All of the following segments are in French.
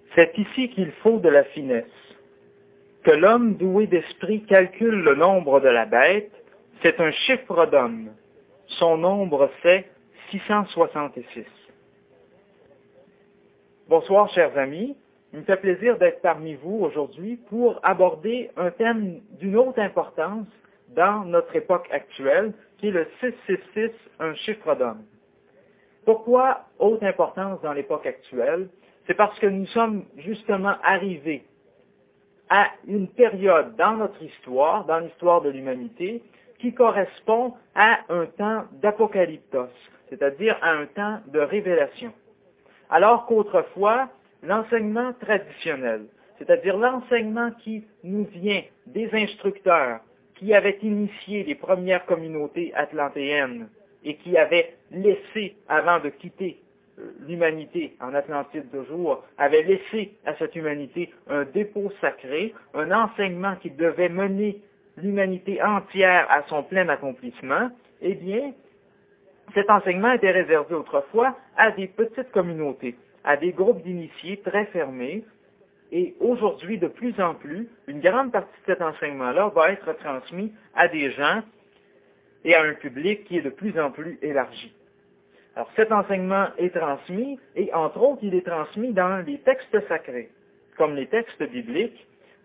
C'est ici qu'il faut de la finesse. Que l'homme doué d'esprit calcule le nombre de la bête, c'est un chiffre d'homme. Son nombre c'est 666. Bonsoir chers amis, il me fait plaisir d'être parmi vous aujourd'hui pour aborder un thème d'une haute importance dans notre époque actuelle, qui est le 666, un chiffre d'homme. Pourquoi haute importance dans l'époque actuelle? C'est parce que nous sommes justement arrivés à une période dans notre histoire, dans l'histoire de l'humanité, qui correspond à un temps d'apocalyptos, c'est-à-dire à un temps de révélation. Alors qu'autrefois, l'enseignement traditionnel, c'est-à-dire l'enseignement qui nous vient des instructeurs qui avaient initié les premières communautés atlantéennes et qui avaient laissé, avant de quitter l'humanité en Atlantide toujours, avait laissé à cette humanité un dépôt sacré, un enseignement qui devait mener l'humanité entière à son plein accomplissement, eh bien, cet enseignement était réservé autrefois à des petites communautés, à des groupes d'initiés très fermés, et aujourd'hui, de plus en plus, une grande partie de cet enseignement-là va être transmis à des gens et à un public qui est de plus en plus élargi. Alors, cet enseignement est transmis, et entre autres, il est transmis dans les textes sacrés, comme les textes bibliques,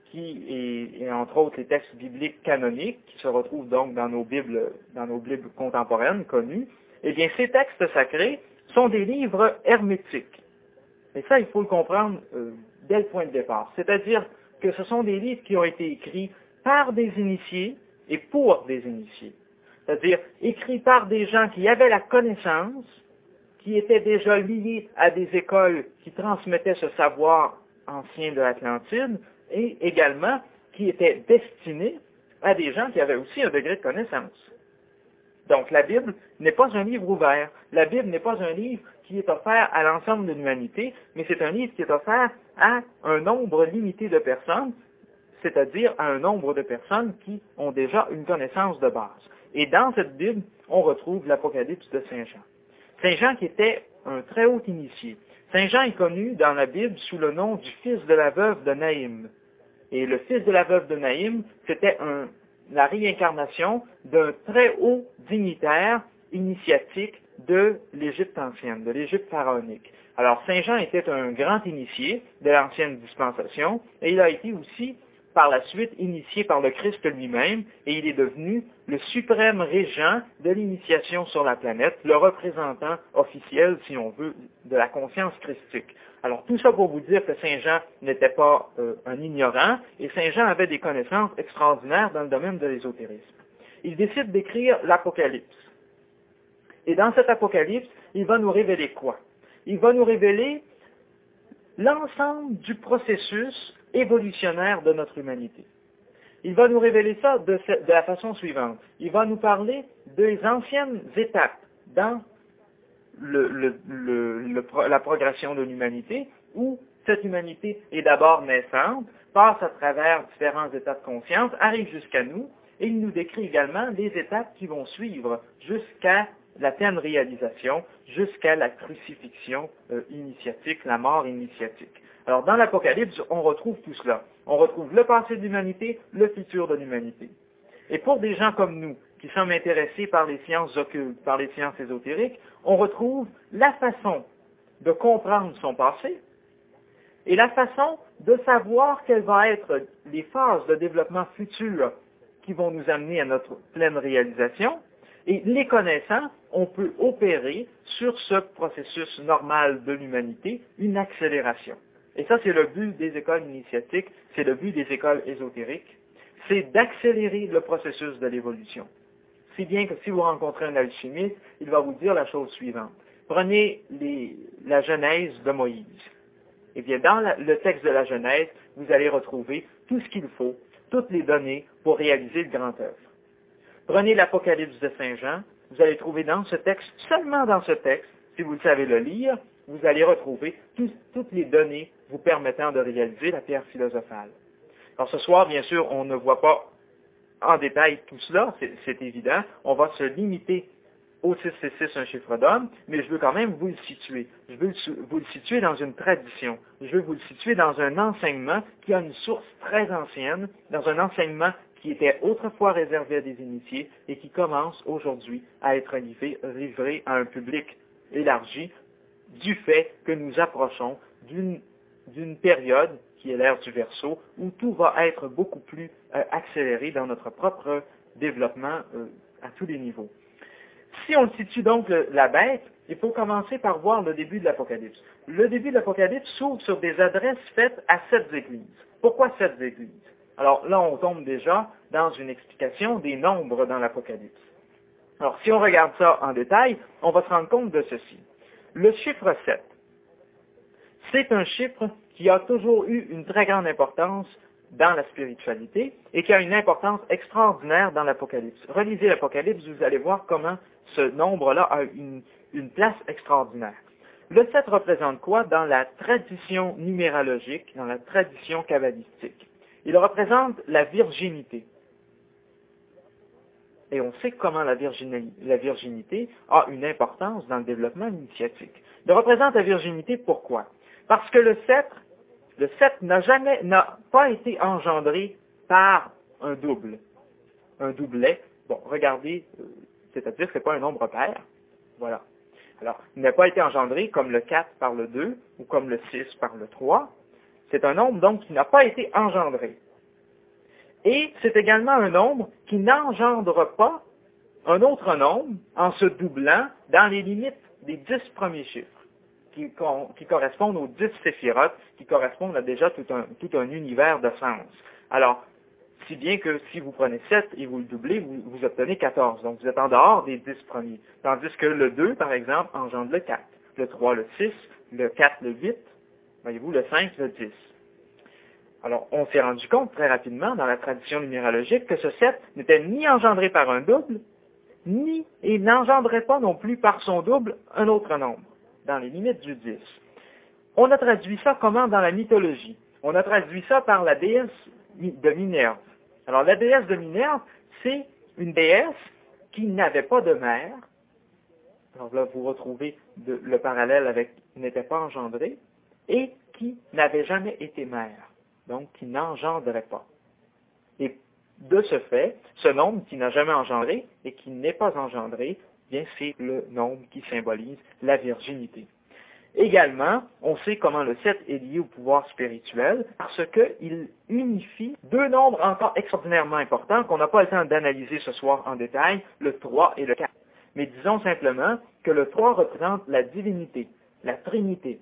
et entre autres les textes bibliques canoniques, qui se retrouvent donc dans nos Bibles contemporaines connues. Eh bien, ces textes sacrés sont des livres hermétiques. Et ça, il faut le comprendre dès le point de départ. C'est-à-dire que ce sont des livres qui ont été écrits par des initiés et pour des initiés. C'est-à-dire écrits par des gens qui avaient la connaissance, qui étaient déjà liés à des écoles qui transmettaient ce savoir ancien de l'Atlantide, et également qui étaient destinés à des gens qui avaient aussi un degré de connaissance. Donc la Bible n'est pas un livre ouvert. La Bible n'est pas un livre qui est offert à l'ensemble de l'humanité, mais c'est un livre qui est offert à un nombre limité de personnes, c'est-à-dire à un nombre de personnes qui ont déjà une connaissance de base. Et dans cette Bible, on retrouve l'Apocalypse de Saint Jean. Saint Jean qui était un très haut initié. Saint Jean est connu dans la Bible sous le nom du fils de la veuve de Naïm. Et le fils de la veuve de Naïm, c'était la réincarnation d'un très haut dignitaire initiatique de l'Égypte ancienne, de l'Égypte pharaonique. Alors Saint Jean était un grand initié de l'ancienne dispensation, et il a été aussi par la suite initié par le Christ lui-même, et il est devenu le suprême régent de l'initiation sur la planète, le représentant officiel, si on veut, de la conscience christique. Alors tout ça pour vous dire que Saint Jean n'était pas un ignorant, et Saint Jean avait des connaissances extraordinaires dans le domaine de l'ésotérisme. Il décide d'écrire l'Apocalypse. Et dans cet Apocalypse, il va nous révéler quoi? Il va nous révéler l'ensemble du processus évolutionnaire de notre humanité. Il va nous révéler ça de la façon suivante. Il va nous parler des anciennes étapes dans la progression de l'humanité, où cette humanité est d'abord naissante, passe à travers différents états de conscience, arrive jusqu'à nous, et il nous décrit également les étapes qui vont suivre jusqu'à la pleine réalisation, jusqu'à la crucifixion initiatique, la mort initiatique. Alors dans l'Apocalypse, on retrouve tout cela. On retrouve le passé de l'humanité, le futur de l'humanité. Et pour des gens comme nous, qui sommes intéressés par les sciences occultes, par les sciences ésotériques, on retrouve la façon de comprendre son passé et la façon de savoir quelles vont être les phases de développement futures qui vont nous amener à notre pleine réalisation. Et les connaissant, on peut opérer sur ce processus normal de l'humanité une accélération. Et ça, c'est le but des écoles initiatiques, c'est le but des écoles ésotériques, c'est d'accélérer le processus de l'évolution. Si bien que si vous rencontrez un alchimiste, il va vous dire la chose suivante. Prenez la Genèse de Moïse. Eh bien, dans le texte de la Genèse, vous allez retrouver tout ce qu'il faut, toutes les données pour réaliser le grand œuvre. Prenez l'Apocalypse de Saint Jean, vous allez trouver dans ce texte, seulement dans ce texte, si vous le savez le lire, vous allez retrouver toutes les données vous permettant de réaliser la pierre philosophale. Alors ce soir, bien sûr, on ne voit pas en détail tout cela, c'est évident. On va se limiter au 666 un chiffre d'homme, mais je veux quand même vous le situer. Je veux vous le situer dans une tradition. Je veux vous le situer dans un enseignement qui a une source très ancienne, dans un enseignement qui était autrefois réservé à des initiés et qui commence aujourd'hui à être livré à un public élargi du fait que nous approchons d'une période qui est l'ère du Verseau, où tout va être beaucoup plus accéléré dans notre propre développement à tous les niveaux. Si on situe donc la bête, il faut commencer par voir le début de l'Apocalypse. Le début de l'Apocalypse s'ouvre sur des adresses faites à 7 églises. Pourquoi 7 églises? Alors là, on tombe déjà dans une explication des nombres dans l'Apocalypse. Alors, si on regarde ça en détail, on va se rendre compte de ceci. Le chiffre 7, c'est un chiffre qui a toujours eu une très grande importance dans la spiritualité et qui a une importance extraordinaire dans l'Apocalypse. Relisez l'Apocalypse, vous allez voir comment ce nombre-là a une place extraordinaire. Le 7 représente quoi dans la tradition numérologique, dans la tradition kabbalistique? Il représente la virginité. Et on sait comment la virginité a une importance dans le développement initiatique. Il représente la virginité, pourquoi? Parce que le 7 n'a pas été engendré par un double, un doublet. Bon, regardez, c'est-à-dire que ce n'est pas un nombre pair. Voilà. Alors, il n'a pas été engendré comme le 4 par le 2 ou comme le 6 par le 3. C'est un nombre, donc, qui n'a pas été engendré. Et c'est également un nombre qui n'engendre pas un autre nombre en se doublant dans les limites des 10 premiers chiffres, qui correspondent aux 10 séphirotes, qui correspondent à déjà tout un univers de sens. Alors, si bien que si vous prenez 7 et vous le doublez, vous obtenez 14. Donc, vous êtes en dehors des 10 premiers. Tandis que le 2, par exemple, engendre le 4. Le 3, le 6. Le 4, le 8. Voyez-vous, le 5, le 10. Alors, on s'est rendu compte très rapidement dans la tradition numérologique que ce 7 n'était ni engendré par un double, et n'engendrait pas non plus par son double un autre nombre, dans les limites du 10. On a traduit ça comment dans la mythologie? On a traduit ça par la déesse de Minerve. Alors, la déesse de Minerve, c'est une déesse qui n'avait pas de mère. Alors là, vous retrouvez le parallèle avec n'était pas engendrée, et qui n'avait jamais été mère, donc qui n'engendrait pas. Et de ce fait, ce nombre qui n'a jamais engendré et qui n'est pas engendré, bien c'est le nombre qui symbolise la virginité. Également, on sait comment le 7 est lié au pouvoir spirituel parce qu'il unifie deux nombres encore extraordinairement importants qu'on n'a pas le temps d'analyser ce soir en détail, le 3 et le 4. Mais disons simplement que le 3 représente la divinité, la trinité,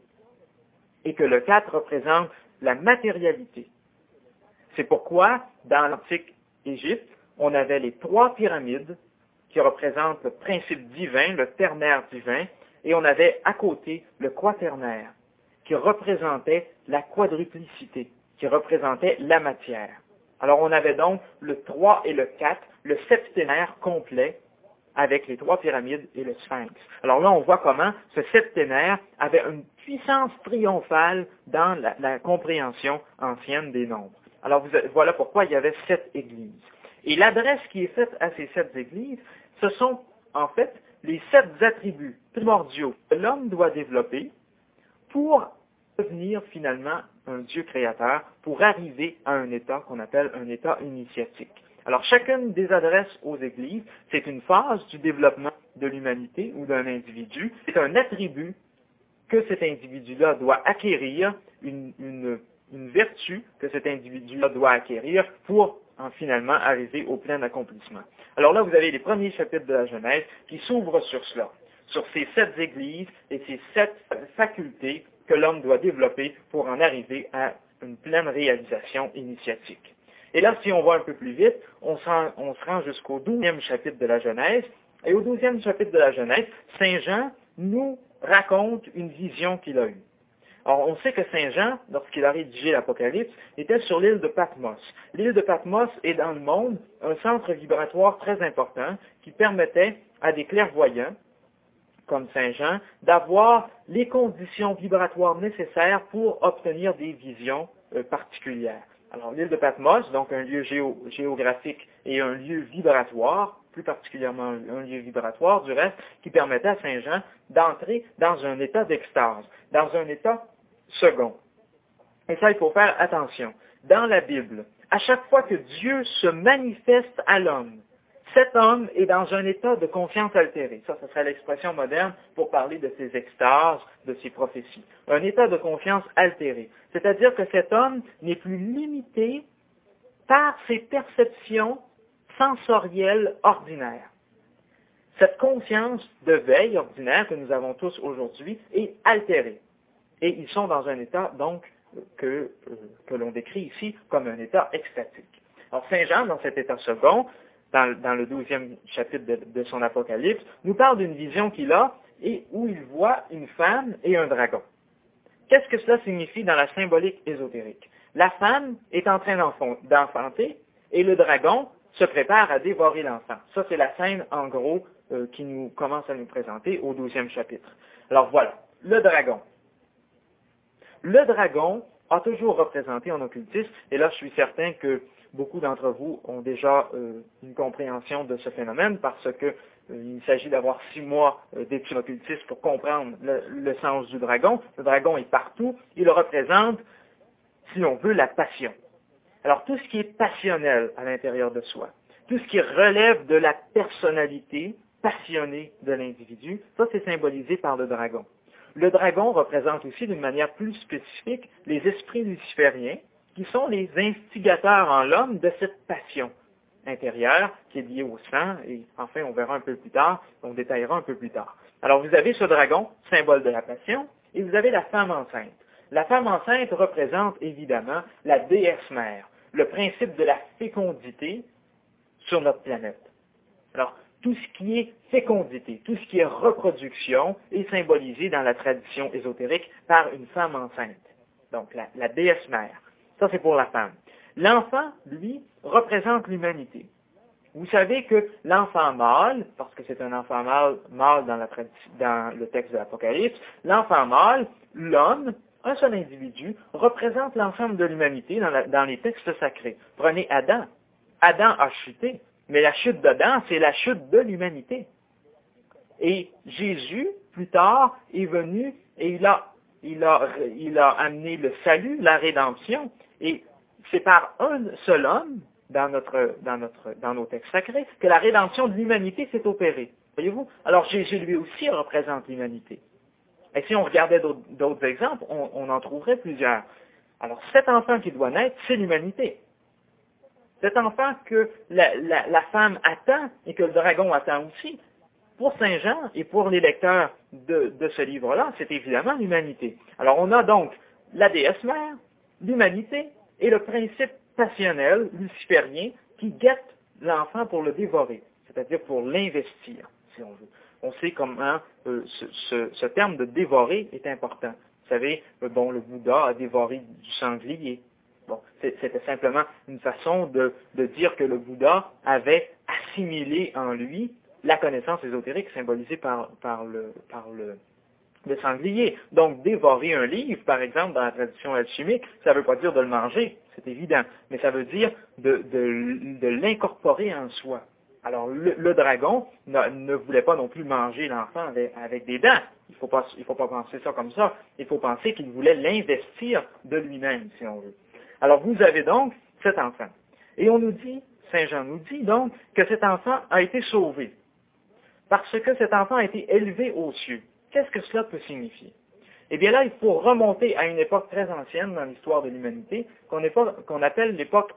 et que le 4 représente la matérialité. C'est pourquoi, dans l'antique Égypte, on avait les 3 pyramides qui représentent le principe divin, le ternaire divin, et on avait à côté le quaternaire qui représentait la quadruplicité, qui représentait la matière. Alors on avait donc le 3 et le 4, le septénaire complet avec les 3 pyramides et le sphinx. Alors là, on voit comment ce septénaire avait une puissance triomphale dans la compréhension ancienne des nombres. Alors voilà pourquoi il y avait 7 églises. Et l'adresse qui est faite à ces 7 églises, ce sont en fait les 7 attributs primordiaux que l'homme doit développer pour devenir finalement un Dieu créateur, pour arriver à un état qu'on appelle un état initiatique. Alors chacune des adresses aux églises, c'est une phase du développement de l'humanité ou d'un individu. C'est un attribut que cet individu-là doit acquérir, une vertu que cet individu-là doit acquérir pour finalement arriver au plein accomplissement. Alors là, vous avez les premiers chapitres de la Genèse qui s'ouvrent sur cela, sur ces 7 églises et ces 7 facultés que l'homme doit développer pour en arriver à une pleine réalisation initiatique. Et là, si on va un peu plus vite, on se rend jusqu'au 12e chapitre de la Genèse. Et au 12e chapitre de la Genèse, Saint Jean nous raconte une vision qu'il a eue. Alors, on sait que Saint Jean, lorsqu'il a rédigé l'Apocalypse, était sur l'île de Patmos. L'île de Patmos est dans le monde un centre vibratoire très important qui permettait à des clairvoyants, comme Saint Jean, d'avoir les conditions vibratoires nécessaires pour obtenir des visions particulières. Alors, l'île de Patmos, donc un lieu géographique et un lieu vibratoire, plus particulièrement un lieu vibratoire du reste, qui permettait à Saint Jean d'entrer dans un état d'extase, dans un état second. Et ça, il faut faire attention. Dans la Bible, à chaque fois que Dieu se manifeste à l'homme, cet homme est dans un état de confiance altérée. Ça serait l'expression moderne pour parler de ses extases, de ses prophéties. Un état de confiance altérée. C'est-à-dire que cet homme n'est plus limité par ses perceptions sensorielles ordinaires. Cette conscience de veille ordinaire que nous avons tous aujourd'hui est altérée. Et ils sont dans un état, donc, que l'on décrit ici comme un état extatique. Alors, Saint Jean, dans cet état second, dans le 12e chapitre de son Apocalypse, nous parle d'une vision qu'il a et où il voit une femme et un dragon. Qu'est-ce que cela signifie dans la symbolique ésotérique? La femme est en train d'enfanter et le dragon se prépare à dévorer l'enfant. Ça, c'est la scène, en gros, qui nous commence à nous présenter au 12e chapitre. Alors voilà, le dragon. Le dragon a toujours représenté en occultisme, et là je suis certain que beaucoup d'entre vous ont déjà une compréhension de ce phénomène parce que il s'agit d'avoir 6 mois d'études occultistes pour comprendre le sens du dragon. Le dragon est partout, il représente, si l'on veut, la passion. Alors tout ce qui est passionnel à l'intérieur de soi, tout ce qui relève de la personnalité passionnée de l'individu, ça c'est symbolisé par le dragon. Le dragon représente aussi d'une manière plus spécifique les esprits lucifériens qui sont les instigateurs en l'homme de cette passion intérieure qui est liée au sang et enfin on verra un peu plus tard, on détaillera un peu plus tard. Alors vous avez ce dragon, symbole de la passion, et vous avez la femme enceinte. La femme enceinte représente évidemment la déesse mère, le principe de la fécondité sur notre planète. Alors, tout ce qui est fécondité, tout ce qui est reproduction est symbolisé dans la tradition ésotérique par une femme enceinte. Donc, la déesse mère. Ça, c'est pour la femme. L'enfant, lui, représente l'humanité. Vous savez que l'enfant mâle, parce que c'est un enfant mâle dans le texte de l'Apocalypse, l'enfant mâle, l'homme, un seul individu, représente l'ensemble de l'humanité dans les textes sacrés. Prenez Adam. Adam a chuté. Mais la chute d'Adam, c'est la chute de l'humanité. Et Jésus, plus tard, est venu et il a amené le salut, la rédemption. Et c'est par un seul homme, dans nos textes sacrés, que la rédemption de l'humanité s'est opérée. Voyez-vous? Alors Jésus, lui aussi, représente l'humanité. Et si on regardait d'autres exemples, on en trouverait plusieurs. Alors cet enfant qui doit naître, c'est l'humanité. Cet enfant que la femme attend et que le dragon attend aussi, pour Saint Jean et pour les lecteurs de ce livre-là, c'est évidemment l'humanité. Alors on a donc la déesse mère, l'humanité et le principe passionnel, luciférien, qui guette l'enfant pour le dévorer, c'est-à-dire pour l'investir, si on veut. On sait comment ce terme de dévorer est important. Vous savez, le Bouddha a dévoré du sanglier. Bon, c'était simplement une façon de dire que le Bouddha avait assimilé en lui la connaissance ésotérique symbolisée par le sanglier. Donc, dévorer un livre, par exemple, dans la tradition alchimique, ça ne veut pas dire de le manger, c'est évident, mais ça veut dire de l'incorporer en soi. Alors, le dragon ne voulait pas non plus manger l'enfant avec des dents. Il faut pas penser ça comme ça. Il faut penser qu'il voulait l'investir de lui-même, si on veut. Alors, vous avez donc cet enfant. Et on nous dit, Saint Jean nous dit donc, que cet enfant a été sauvé. Parce que cet enfant a été élevé aux cieux. Qu'est-ce que cela peut signifier? Eh bien là, il faut remonter à une époque très ancienne dans l'histoire de l'humanité, qu'on appelle l'époque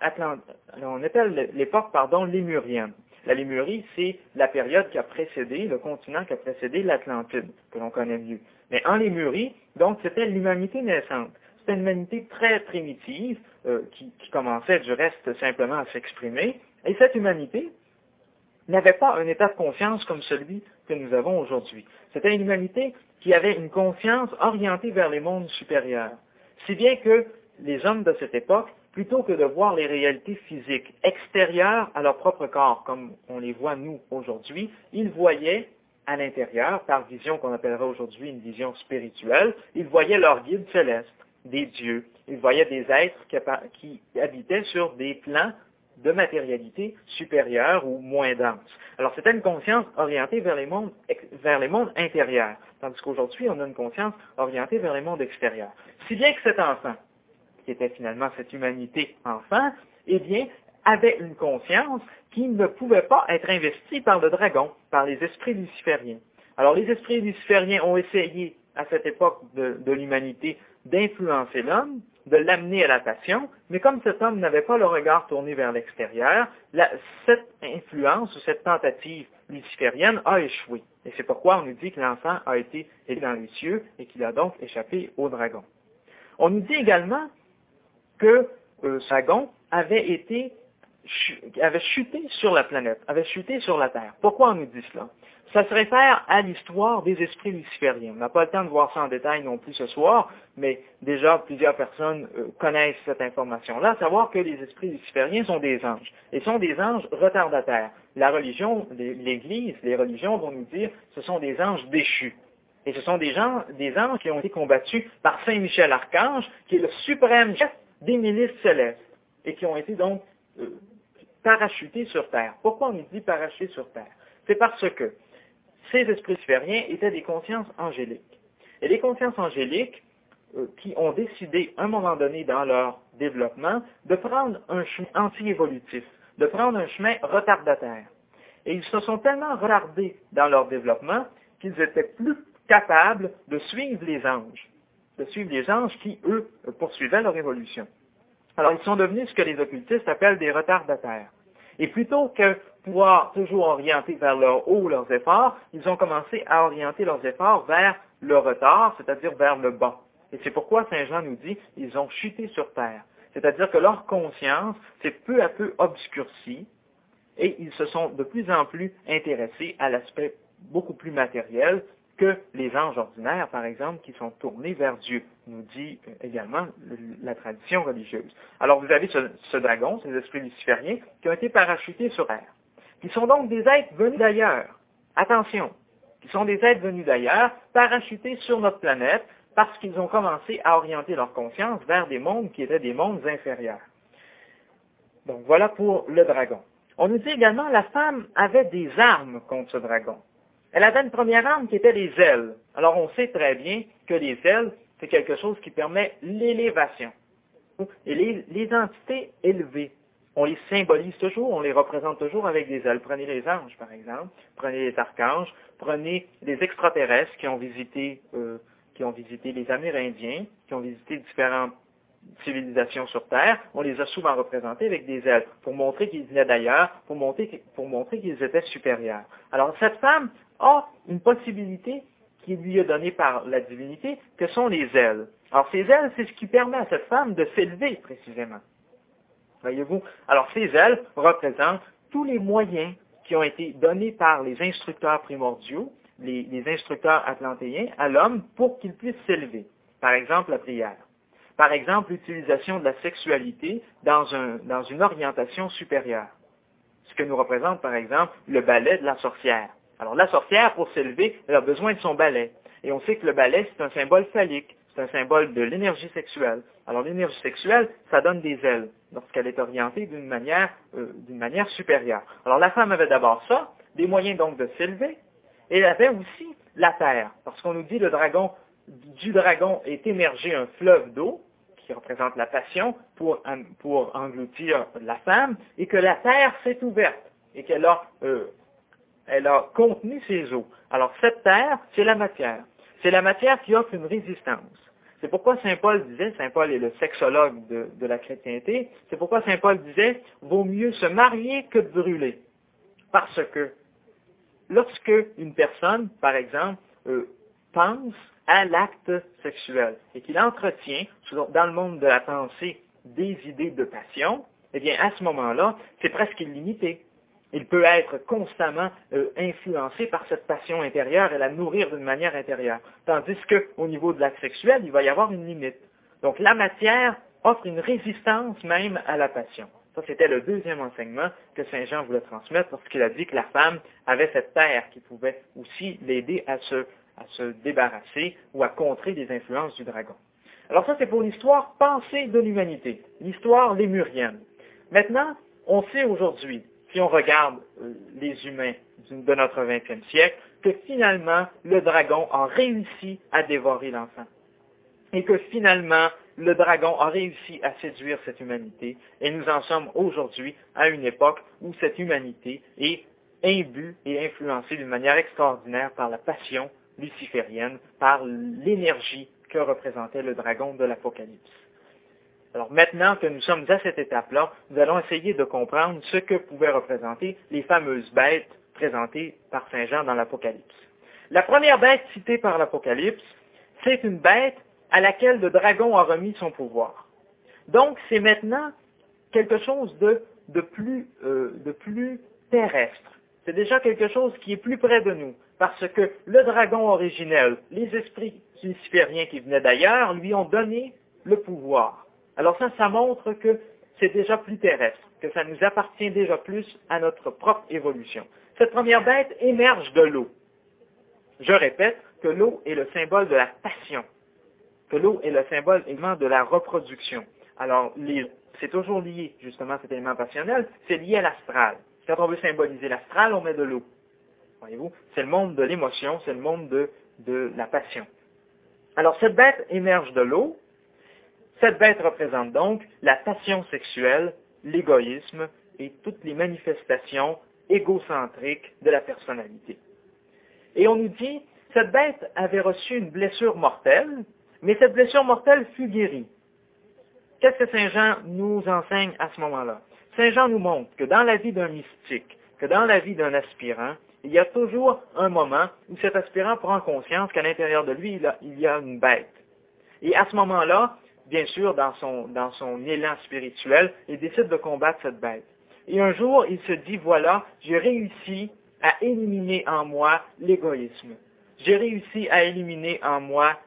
lémurienne. La Lémurie, c'est la période qui a précédé, le continent qui a précédé l'Atlantide, que l'on connaît mieux. Mais en Lémurie, donc, c'était l'humanité naissante. C'était une humanité très primitive, qui commençait du reste simplement à s'exprimer. Et cette humanité n'avait pas un état de conscience comme celui que nous avons aujourd'hui. C'était une humanité qui avait une conscience orientée vers les mondes supérieurs. Si bien que les hommes de cette époque, plutôt que de voir les réalités physiques extérieures à leur propre corps, comme on les voit nous aujourd'hui, ils voyaient à l'intérieur, par vision qu'on appellerait aujourd'hui une vision spirituelle, ils voyaient leurs guides célestes, des dieux, ils voyaient des êtres qui habitaient sur des plans de matérialité supérieure ou moins dense. Alors, c'était une conscience orientée vers les mondes intérieurs, tandis qu'aujourd'hui, on a une conscience orientée vers les mondes extérieurs. Si bien que cet enfant, qui était finalement cette humanité enfant, eh bien, avait une conscience qui ne pouvait pas être investie par le dragon, par les esprits lucifériens. Alors, les esprits lucifériens ont essayé, à cette époque de l'humanité, d'influencer l'homme, de l'amener à la passion, mais comme cet homme n'avait pas le regard tourné vers l'extérieur, cette influence ou cette tentative luciférienne a échoué. Et c'est pourquoi on nous dit que l'enfant a été élevé dans les cieux et qu'il a donc échappé au dragon. On nous dit également que ce dragon avait chuté sur la planète, avait chuté sur la Terre. Pourquoi on nous dit cela? Ça se réfère à l'histoire des esprits lucifériens. On n'a pas le temps de voir ça en détail non plus ce soir, mais déjà plusieurs personnes connaissent cette information-là, à savoir que les esprits lucifériens sont des anges, et sont des anges retardataires. La religion, l'Église, les religions vont nous dire que ce sont des anges déchus. Et ce sont des anges qui ont été combattus par Saint Michel Archange, qui est le suprême chef des milices célestes, et qui ont été donc parachutés sur Terre. Pourquoi on nous dit parachutés sur Terre? C'est parce que ces esprits lucifériens étaient des consciences angéliques. Et les consciences angéliques qui ont décidé, à un moment donné dans leur développement, de prendre un chemin anti-évolutif, de prendre un chemin retardataire. Et ils se sont tellement retardés dans leur développement qu'ils étaient plus capables de suivre les anges qui, eux, poursuivaient leur évolution. Alors, ils sont devenus ce que les occultistes appellent des retardataires. Et plutôt que pouvoir toujours orienter vers leur haut leurs efforts, ils ont commencé à orienter leurs efforts vers le retard, c'est-à-dire vers le bas. Et c'est pourquoi Saint Jean nous dit, ils ont chuté sur terre. C'est-à-dire que leur conscience s'est peu à peu obscurcie et ils se sont de plus en plus intéressés à l'aspect beaucoup plus matériel que les anges ordinaires, par exemple, qui sont tournés vers Dieu, nous dit également la tradition religieuse. Alors vous avez ce dragon, ces esprits lucifériens, qui ont été parachutés sur Terre, qui sont donc des êtres venus d'ailleurs. Attention, qui sont des êtres venus d'ailleurs, parachutés sur notre planète, parce qu'ils ont commencé à orienter leur conscience vers des mondes qui étaient des mondes inférieurs. Donc voilà pour le dragon. On nous dit également que la femme avait des armes contre ce dragon. Elle avait une première arme qui était les ailes. Alors on sait très bien que les ailes, c'est quelque chose qui permet l'élévation. Et les entités élevées, on les symbolise toujours, on les représente toujours avec des ailes. Prenez les anges, par exemple, prenez les archanges, prenez les extraterrestres qui ont visité les Amérindiens, qui ont visité différentes civilisations sur Terre, on les a souvent représentés avec des ailes, pour montrer qu'ils venaient d'ailleurs, pour montrer qu'ils étaient supérieurs. Alors cette femme a une possibilité qui lui est donnée par la divinité, que sont les ailes. Alors ces ailes, c'est ce qui permet à cette femme de s'élever précisément. Voyez-vous? Alors ces ailes représentent tous les moyens qui ont été donnés par les instructeurs primordiaux, les instructeurs atlantéens à l'homme pour qu'il puisse s'élever. Par exemple, la prière. Par exemple, l'utilisation de la sexualité dans une orientation supérieure. Ce que nous représente, par exemple, le balai de la sorcière. Alors, la sorcière, pour s'élever, elle a besoin de son balai. Et on sait que le balai, c'est un symbole phallique. C'est un symbole de l'énergie sexuelle. Alors, l'énergie sexuelle, ça donne des ailes, lorsqu'elle est orientée d'une manière supérieure. Alors, la femme avait d'abord ça, des moyens donc de s'élever, et elle avait aussi la terre. Parce qu'on nous dit du dragon est émergé un fleuve d'eau, qui représente la passion, pour engloutir la femme, et que la terre s'est ouverte, et qu'elle a contenu ses eaux. Alors cette terre, c'est la matière. C'est la matière qui offre une résistance. C'est pourquoi Saint Paul est le sexologue de la chrétienté, c'est pourquoi Saint Paul disait, vaut mieux se marier que de brûler. Parce que lorsque une personne, par exemple, pense à l'acte sexuel et qu'il entretient dans le monde de la pensée des idées de passion, eh bien à ce moment-là, c'est presque illimité. Il peut être constamment influencé par cette passion intérieure et la nourrir d'une manière intérieure. Tandis qu'au niveau de l'acte sexuel, il va y avoir une limite. Donc la matière offre une résistance même à la passion. Ça, c'était le deuxième enseignement que Saint Jean voulait transmettre lorsqu'il a dit que la femme avait cette terre qui pouvait aussi l'aider à se débarrasser ou à contrer les influences du dragon. Alors ça, c'est pour l'histoire pensée de l'humanité, l'histoire lémurienne. Maintenant, On sait aujourd'hui, si on regarde les humains de notre 20e siècle, que finalement, le dragon a réussi à dévorer l'enfant. Et que finalement, le dragon a réussi à séduire cette humanité. Et nous en sommes aujourd'hui à une époque où cette humanité est imbue et influencée d'une manière extraordinaire par la passion luciférienne, par l'énergie que représentait le dragon de l'Apocalypse. Alors maintenant que nous sommes à cette étape-là, nous allons essayer de comprendre ce que pouvaient représenter les fameuses bêtes présentées par Saint Jean dans l'Apocalypse. La première bête citée par l'Apocalypse, c'est une bête à laquelle le dragon a remis son pouvoir. Donc c'est maintenant quelque chose de plus terrestre. C'est déjà quelque chose qui est plus près de nous, parce que le dragon originel, les esprits lucifériens qui venaient d'ailleurs, lui ont donné le pouvoir. Alors ça montre que c'est déjà plus terrestre, que ça nous appartient déjà plus à notre propre évolution. Cette première bête émerge de l'eau. Je répète que l'eau est le symbole de la passion, que l'eau est le symbole également de la reproduction. Alors, c'est toujours lié justement à cet élément passionnel, c'est lié à l'astral. Quand on veut symboliser l'astral, on met de l'eau. Voyez-vous, c'est le monde de l'émotion, c'est le monde de la passion. Alors, cette bête émerge de l'eau. Cette bête représente donc la passion sexuelle, l'égoïsme et toutes les manifestations égocentriques de la personnalité. Et on nous dit, cette bête avait reçu une blessure mortelle, mais cette blessure mortelle fut guérie. Qu'est-ce que Saint Jean nous enseigne à ce moment-là? Saint Jean nous montre que dans la vie d'un mystique, que dans la vie d'un aspirant, il y a toujours un moment où cet aspirant prend conscience qu'à l'intérieur de lui, il y a une bête. Et à ce moment-là, bien sûr, dans son élan spirituel, il décide de combattre cette bête. Et un jour, il se dit, voilà, j'ai réussi à éliminer en moi l'égoïsme. J'ai réussi à éliminer en moi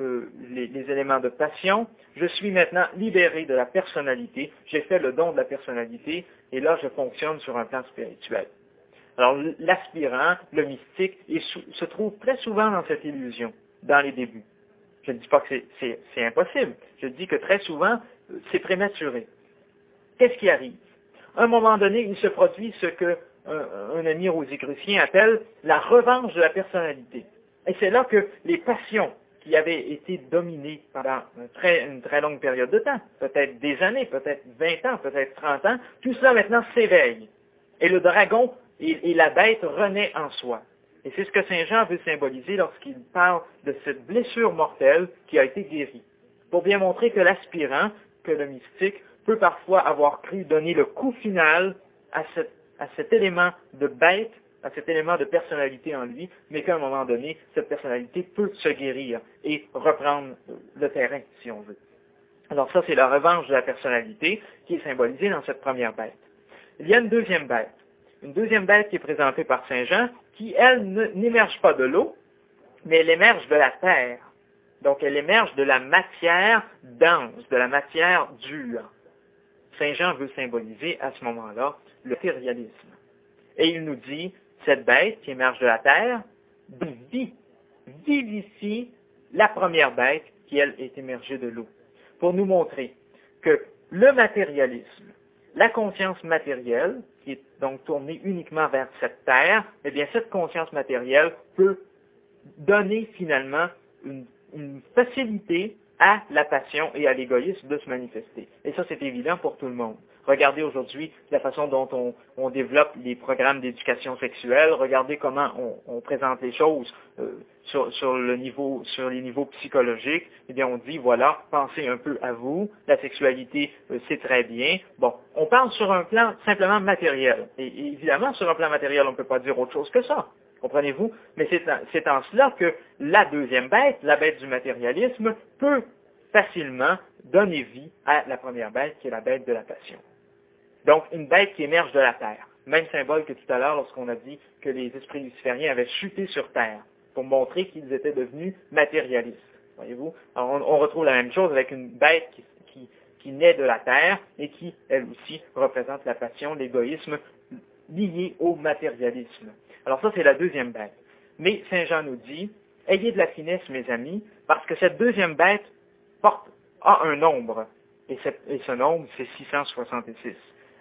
les éléments de passion. Je suis maintenant libéré de la personnalité. J'ai fait le don de la personnalité et là, je fonctionne sur un plan spirituel. Alors, l'aspirant, le mystique, se trouve très souvent dans cette illusion, dans les débuts. Je ne dis pas que c'est impossible. Je dis que très souvent, c'est prématuré. Qu'est-ce qui arrive? À un moment donné, il se produit ce que un ami rosicrucien appelle la revanche de la personnalité. Et c'est là que les passions qui avaient été dominées pendant une très longue période de temps, peut-être des années, peut-être 20 ans, peut-être 30 ans, tout cela maintenant s'éveille. Et le dragon et la bête renaît en soi. Et c'est ce que Saint Jean veut symboliser lorsqu'il parle de cette blessure mortelle qui a été guérie. Pour bien montrer que l'aspirant, que le mystique, peut parfois avoir cru donner le coup final à cet élément de bête, à cet élément de personnalité en lui, mais qu'à un moment donné, cette personnalité peut se guérir et reprendre le terrain, si on veut. Alors ça, c'est la revanche de la personnalité qui est symbolisée dans cette première bête. Il y a une deuxième bête qui est présentée par Saint Jean, qui, elle, n'émerge pas de l'eau, mais elle émerge de la terre. Donc, elle émerge de la matière dense, de la matière dure. Saint Jean veut symboliser à ce moment-là le matérialisme. Et il nous dit, cette bête qui émerge de la terre vivifie la première bête qui, elle, est émergée de l'eau. Pour nous montrer que le matérialisme, la conscience matérielle, qui est donc tournée uniquement vers cette terre, eh bien, cette conscience matérielle peut donner finalement une facilité à la passion et à l'égoïsme de se manifester. Et ça, c'est évident pour tout le monde. Regardez aujourd'hui la façon dont on développe les programmes d'éducation sexuelle, regardez comment on présente les choses sur les niveaux psychologiques. Eh bien, on dit, voilà, pensez un peu à vous, la sexualité, c'est très bien. Bon, on parle sur un plan simplement matériel. Et évidemment, sur un plan matériel, on ne peut pas dire autre chose que ça. Comprenez-vous? Mais c'est en cela que la deuxième bête, la bête du matérialisme, peut facilement donner vie à la première bête, qui est la bête de la passion. Donc, une bête qui émerge de la terre. Même symbole que tout à l'heure lorsqu'on a dit que les esprits lucifériens avaient chuté sur terre, pour montrer qu'ils étaient devenus matérialistes. Voyez-vous? Alors, on retrouve la même chose avec une bête qui naît de la terre et qui, elle aussi, représente la passion, l'égoïsme lié au matérialisme. Alors ça, c'est la deuxième bête. Mais Saint Jean nous dit, ayez de la finesse, mes amis, parce que cette deuxième bête a un nombre. Et ce nombre, c'est 666.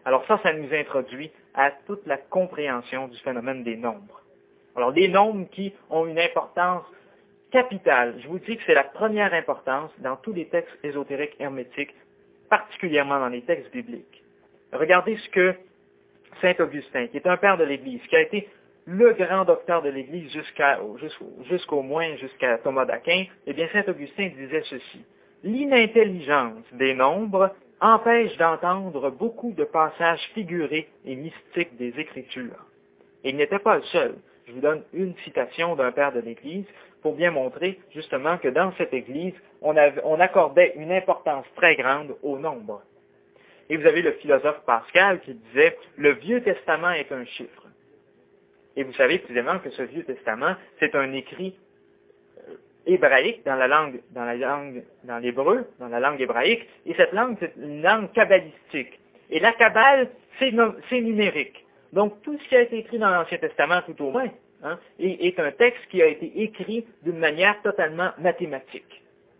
Alors ça nous introduit à toute la compréhension du phénomène des nombres. Alors les nombres qui ont une importance capitale, je vous dis que c'est la première importance dans tous les textes ésotériques hermétiques, particulièrement dans les textes bibliques. Regardez ce que Saint Augustin, qui est un père de l'Église, qui a été le grand docteur de l'Église jusqu'au moins jusqu'à Thomas d'Aquin, eh bien Saint Augustin disait ceci: l'inintelligence des nombres empêche d'entendre beaucoup de passages figurés et mystiques des Écritures. Et il n'était pas le seul. Je vous donne une citation d'un père de l'Église pour bien montrer justement que dans cette Église, on accordait une importance très grande au nombre. Et vous avez le philosophe Pascal qui disait « Le Vieux Testament est un chiffre ». Et vous savez précisément que ce Vieux Testament, c'est un écrit hébraïque dans l'hébreu, dans la langue hébraïque, et cette langue, c'est une langue kabbalistique. Et la Kabbale, c'est numérique. Donc, tout ce qui a été écrit dans l'Ancien Testament, tout au moins, est un texte qui a été écrit d'une manière totalement mathématique.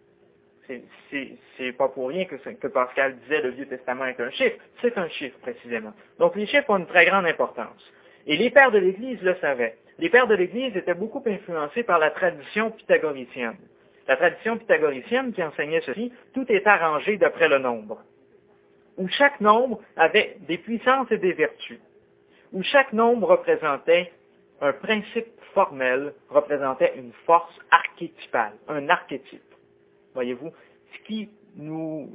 C'est pas pour rien que Pascal disait le Vieux Testament est un chiffre. C'est un chiffre, précisément. Donc, les chiffres ont une très grande importance. Et les pères de l'Église le savaient. Les pères de l'Église étaient beaucoup influencés par la tradition pythagoricienne. La tradition pythagoricienne qui enseignait ceci, tout est arrangé d'après le nombre. Où chaque nombre avait des puissances et des vertus. Où chaque nombre représentait un principe formel, représentait une force archétypale, un archétype. Voyez-vous, ce qui nous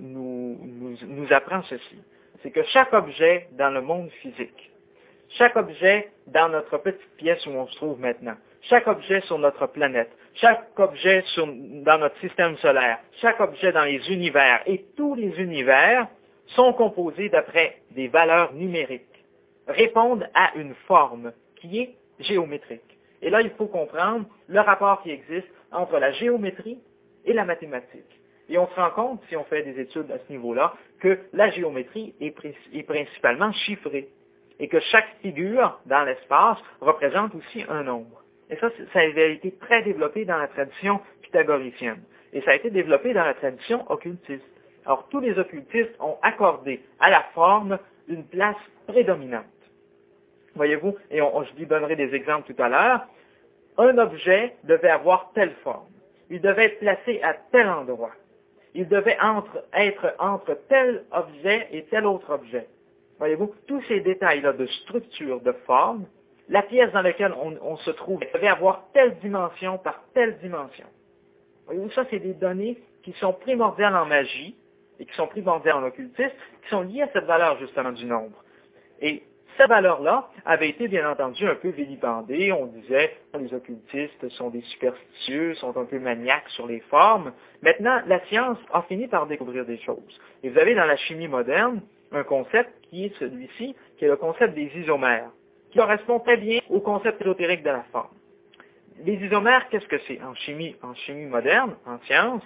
apprend ceci, c'est que chaque objet dans le monde physique, chaque objet dans notre petite pièce où on se trouve maintenant, chaque objet sur notre planète, chaque objet dans notre système solaire, chaque objet dans les univers et tous les univers sont composés d'après des valeurs numériques, répondent à une forme qui est géométrique. Et là, il faut comprendre le rapport qui existe entre la géométrie et la mathématique. Et on se rend compte, si on fait des études à ce niveau-là, que la géométrie est principalement chiffrée et que chaque figure dans l'espace représente aussi un nombre. Et ça avait été très développé dans la tradition pythagoricienne. Et ça a été développé dans la tradition occultiste. Alors, tous les occultistes ont accordé à la forme une place prédominante. Voyez-vous, et je vous donnerai des exemples tout à l'heure, un objet devait avoir telle forme. Il devait être placé à tel endroit. Il devait être entre tel objet et tel autre objet. Voyez-vous, tous ces détails-là de structure, de forme, la pièce dans laquelle on se trouve devait avoir telle dimension par telle dimension. Voyez-vous, ça, c'est des données qui sont primordiales en magie et qui sont primordiales en occultisme, qui sont liées à cette valeur, justement, du nombre. Et cette valeur-là avait été, bien entendu, un peu vilipendée. On disait que les occultistes sont des superstitieux, sont un peu maniaques sur les formes. Maintenant, la science a fini par découvrir des choses. Et vous avez dans la chimie moderne un concept qui est celui-ci, qui est le concept des isomères, qui correspond très bien au concept ésotérique de la forme. Les isomères, qu'est-ce que c'est en chimie moderne, en science?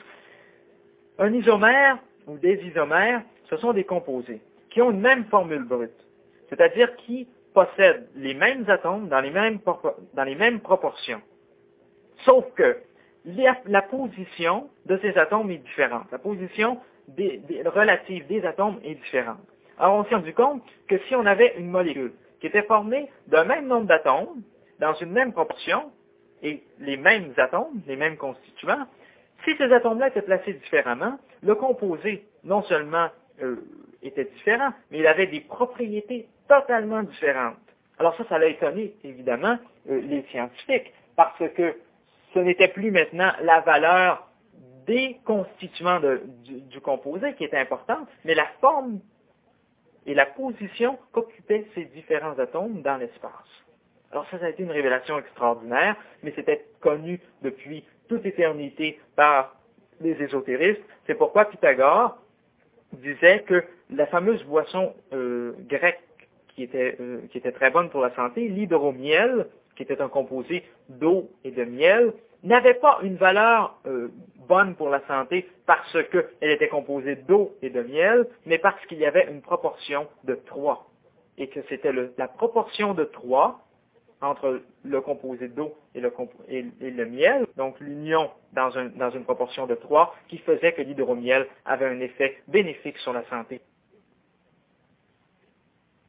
Un isomère ou des isomères, ce sont des composés qui ont une même formule brute. C'est-à-dire qui possèdent les mêmes atomes dans les mêmes proportions. Sauf que la position de ces atomes est différente. La position relative des atomes est différente. Alors on s'est rendu compte que si on avait une molécule qui était formée d'un même nombre d'atomes, dans une même proportion, et les mêmes atomes, les mêmes constituants, si ces atomes-là étaient placés différemment, le composé non seulement était différent, mais il avait des propriétés totalement différentes. Alors ça l'a étonné, évidemment, les scientifiques, parce que ce n'était plus maintenant la valeur des constituants du composé qui était importante, mais la forme et la position qu'occupaient ces différents atomes dans l'espace. Alors ça a été une révélation extraordinaire, mais c'était connu depuis toute éternité par les ésotéristes. C'est pourquoi Pythagore disait que la fameuse boisson grecque qui était très bonne pour la santé, l'hydromiel, qui était un composé d'eau et de miel, n'avait pas une valeur bonne pour la santé parce qu'elle était composée d'eau et de miel, mais parce qu'il y avait une proportion de 3. Et que c'était la proportion de 3 entre le composé d'eau et le miel, donc l'union dans une proportion de 3, qui faisait que l'hydromiel avait un effet bénéfique sur la santé.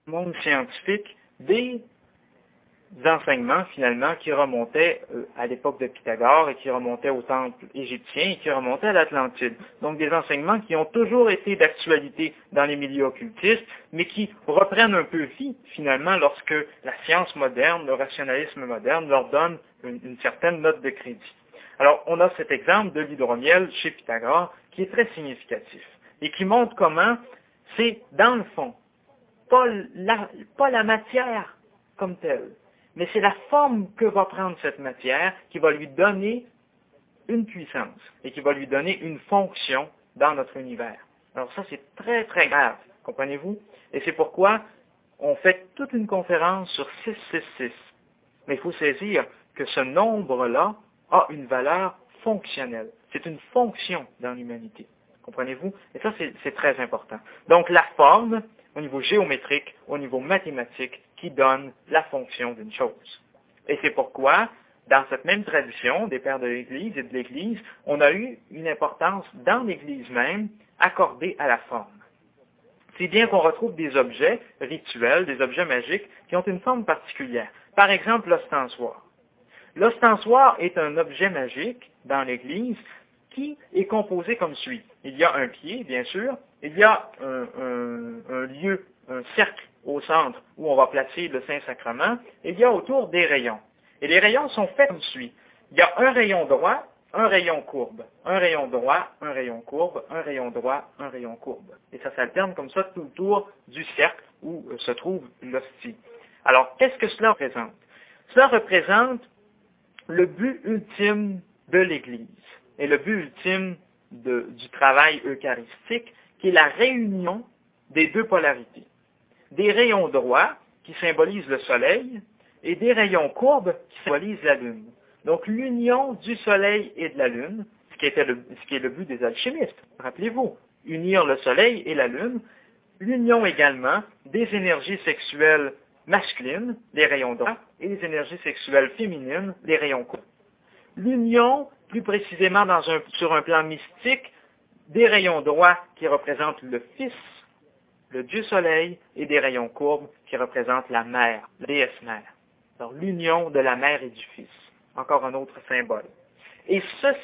monde scientifique des enseignements finalement qui remontaient à l'époque de Pythagore et qui remontaient au temple égyptien et qui remontaient à l'Atlantide. Donc des enseignements qui ont toujours été d'actualité dans les milieux occultistes, mais qui reprennent un peu vie finalement lorsque la science moderne, le rationalisme moderne leur donne une certaine note de crédit. Alors on a cet exemple de l'hydromiel chez Pythagore qui est très significatif et qui montre comment c'est dans le fond, pas la matière comme telle, mais c'est la forme que va prendre cette matière qui va lui donner une puissance et qui va lui donner une fonction dans notre univers. Alors ça, c'est très, très grave, comprenez-vous? Et c'est pourquoi on fait toute une conférence sur 666. Mais il faut saisir que ce nombre-là a une valeur fonctionnelle. C'est une fonction dans l'humanité. Comprenez-vous? Et ça, c'est très important. Donc, la forme, au niveau géométrique, au niveau mathématique, qui donne la fonction d'une chose. Et c'est pourquoi, dans cette même tradition des pères de l'Église et de l'Église, on a eu une importance dans l'Église même accordée à la forme. C'est bien qu'on retrouve des objets rituels, des objets magiques, qui ont une forme particulière. Par exemple, l'ostensoir. L'ostensoir est un objet magique dans l'Église qui est composé comme suit. Il y a un pied, bien sûr, il y a un lieu, un cercle au centre où on va placer le Saint-Sacrement, et il y a autour des rayons. Et les rayons sont faits comme suit. Il y a un rayon droit, un rayon courbe, un rayon droit, un rayon courbe, un rayon droit, un rayon courbe. Et ça s'alterne comme ça tout autour du cercle où se trouve l'hostie. Alors, qu'est-ce que cela représente? Cela représente le but ultime de l'Église et le but ultime du travail eucharistique, qui est la réunion des deux polarités. Des rayons droits, qui symbolisent le soleil, et des rayons courbes, qui symbolisent la lune. Donc l'union du soleil et de la lune, ce qui est le but des alchimistes, rappelez-vous, unir le soleil et la lune, l'union également des énergies sexuelles masculines, les rayons droits, et les énergies sexuelles féminines, les rayons courbes. L'union, plus précisément sur un plan mystique, des rayons droits qui représentent le Fils, le Dieu Soleil, et des rayons courbes qui représentent la Mère, la déesse Mère. Alors l'union de la Mère et du Fils. Encore un autre symbole. Et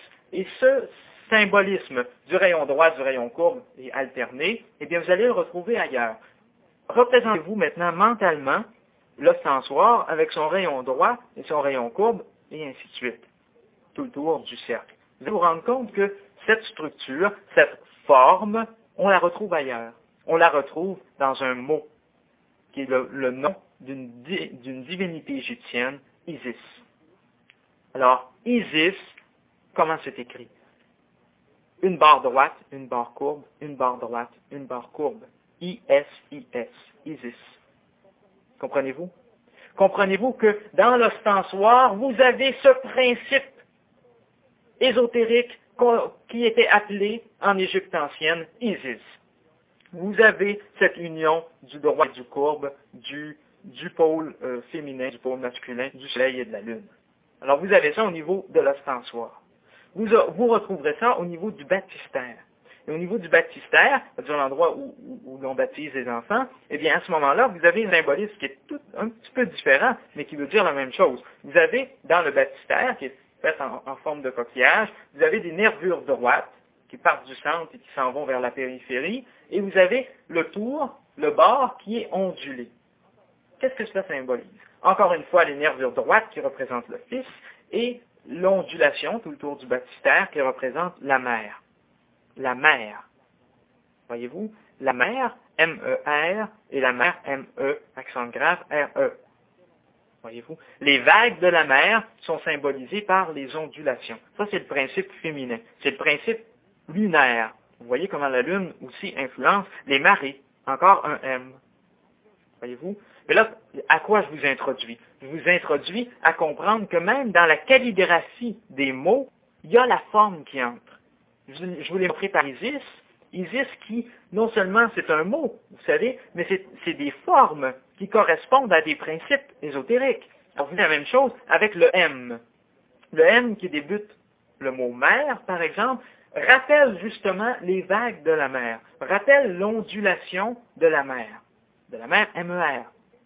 ce symbolisme du rayon droit, du rayon courbe et alterné, eh bien vous allez le retrouver ailleurs. Représentez-vous maintenant mentalement l'ostensoir avec son rayon droit et son rayon courbe, et ainsi de suite, tout le tour du cercle. Vous allez vous rendre compte que cette structure, cette forme, on la retrouve ailleurs. On la retrouve dans un mot, qui est le nom d'une divinité égyptienne, Isis. Alors, Isis, comment c'est écrit? Une barre droite, une barre courbe, une barre droite, une barre courbe. I-S-I-S, Isis. Comprenez-vous? Comprenez-vous que dans l'ostensoir, vous avez ce principe ésotérique qui était appelé en Égypte ancienne Isis. Vous avez cette union du droit et du courbe, du pôle féminin, du pôle masculin, du soleil et de la lune. Alors vous avez ça au niveau de l'ostensoir. Vous retrouverez ça au niveau du baptistère. Et au niveau du baptistère, c'est-à-dire l'endroit où l'on baptise les enfants, eh bien à ce moment-là, vous avez un symbolisme qui est un petit peu différent, mais qui veut dire la même chose. Vous avez dans le baptistère, qui est fait en forme de coquillage, vous avez des nervures droites qui partent du centre et qui s'en vont vers la périphérie, et vous avez le tour, le bord qui est ondulé. Qu'est-ce que cela symbolise? Encore une fois, les nervures droites qui représentent le Fils, et l'ondulation tout le tour du baptistère qui représente la mère. La mère. Voyez-vous? La mère, M-E-R, et la mère, M-E, accent grave, R-E. Voyez-vous? Les vagues de la mer sont symbolisées par les ondulations. Ça, c'est le principe féminin. C'est le principe lunaire. Vous voyez comment la Lune aussi influence les marées. Encore un M. Voyez-vous? Mais là, à quoi je vous introduis? Je vous introduis à comprendre que même dans la calligraphie des mots, il y a la forme qui entre. Je vous l'ai montré par Isis. Isis qui, non seulement c'est un mot, vous savez, mais c'est des formes qui correspondent à des principes ésotériques. Alors, vous avez la même chose avec le M. Le M qui débute le mot mer, par exemple, rappelle justement les vagues de la mer, rappelle l'ondulation de la mer. de la mère MER.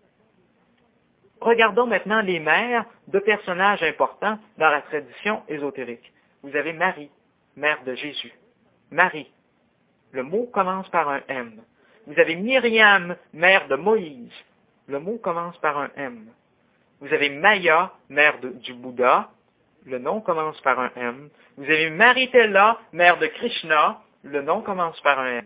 Regardons maintenant les mères de personnages importants dans la tradition ésotérique. Vous avez Marie, mère de Jésus. Marie, le mot commence par un M. Vous avez Myriam, mère de Moïse. Le mot commence par un M. Vous avez Maya, mère du Bouddha. Le nom commence par un M. Vous avez Maritella, mère de Krishna. Le nom commence par un M.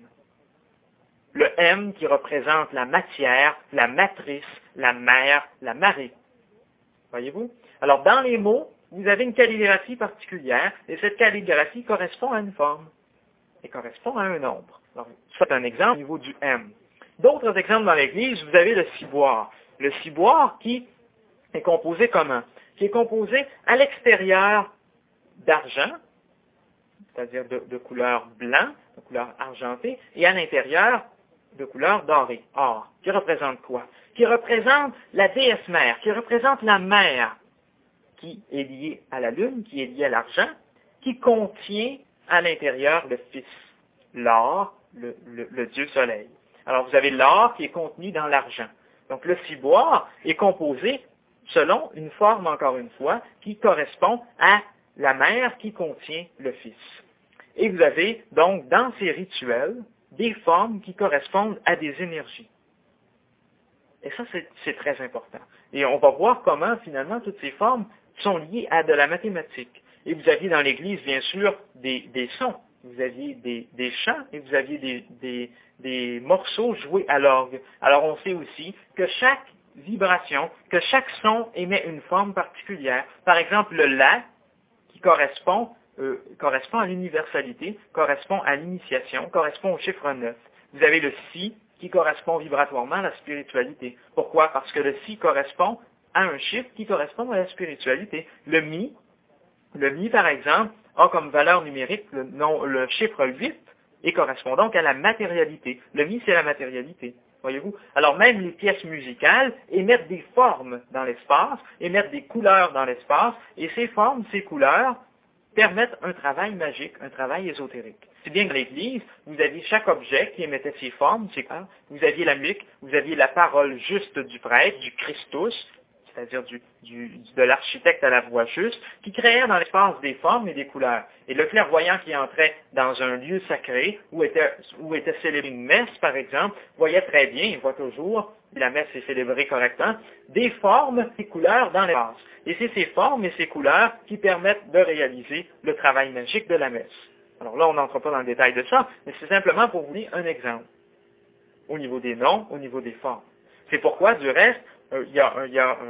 Le M qui représente la matière, la matrice, la mère, la marée. Voyez-vous? Alors, dans les mots, vous avez une calligraphie particulière, et cette calligraphie correspond à une forme, et correspond à un nombre. Alors, ça, c'est un exemple au niveau du M. D'autres exemples dans l'Église, vous avez le ciboire. Le ciboire qui est composé comment? Qui est composé à l'extérieur d'argent, c'est-à-dire de couleur blanc, de couleur argentée, et à l'intérieur de couleur dorée, or, qui représente quoi? Qui représente la déesse mère, qui représente la mère, qui est liée à la lune, qui est liée à l'argent, qui contient à l'intérieur le fils, l'or, le dieu soleil. Alors vous avez l'or qui est contenu dans l'argent. Donc le ciboire est composé selon une forme, encore une fois, qui correspond à la mère qui contient le fils. Et vous avez donc dans ces rituels des formes qui correspondent à des énergies. Et ça, c'est très important. Et on va voir comment, finalement, toutes ces formes sont liées à de la mathématique. Et vous aviez dans l'Église, bien sûr, des sons. Vous aviez des chants et vous aviez des morceaux joués à l'orgue. Alors, on sait aussi que chaque vibration, que chaque son émet une forme particulière. Par exemple, le La, qui correspond à l'universalité, correspond à l'initiation, correspond au chiffre 9. Vous avez le Si, qui correspond vibratoirement à la spiritualité. Pourquoi? Parce que le Si correspond à un chiffre qui correspond à la spiritualité. Le Mi, par exemple, a comme valeur numérique le chiffre 8 et correspond donc à la matérialité. Le Mi, c'est la matérialité. Voyez-vous? Alors même les pièces musicales émettent des formes dans l'espace, émettent des couleurs dans l'espace, et ces formes, ces couleurs, permettent un travail magique, un travail ésotérique. C'est bien que dans l'Église, vous aviez chaque objet qui émettait ses formes, ses couleurs. Vous aviez la musique, vous aviez la parole juste du prêtre, du Christus, c'est-à-dire de l'architecte à la voix juste, qui créait dans l'espace des formes et des couleurs. Et le clairvoyant qui entrait dans un lieu sacré, où était célébrée une messe, par exemple, voyait très bien, il voit toujours, la messe est célébrée correctement, des formes et couleurs dans l'espace. Et c'est ces formes et ces couleurs qui permettent de réaliser le travail magique de la messe. Alors là, on n'entre pas dans le détail de ça, mais c'est simplement pour vous donner un exemple. Au niveau des noms, au niveau des formes. C'est pourquoi, du reste, il y a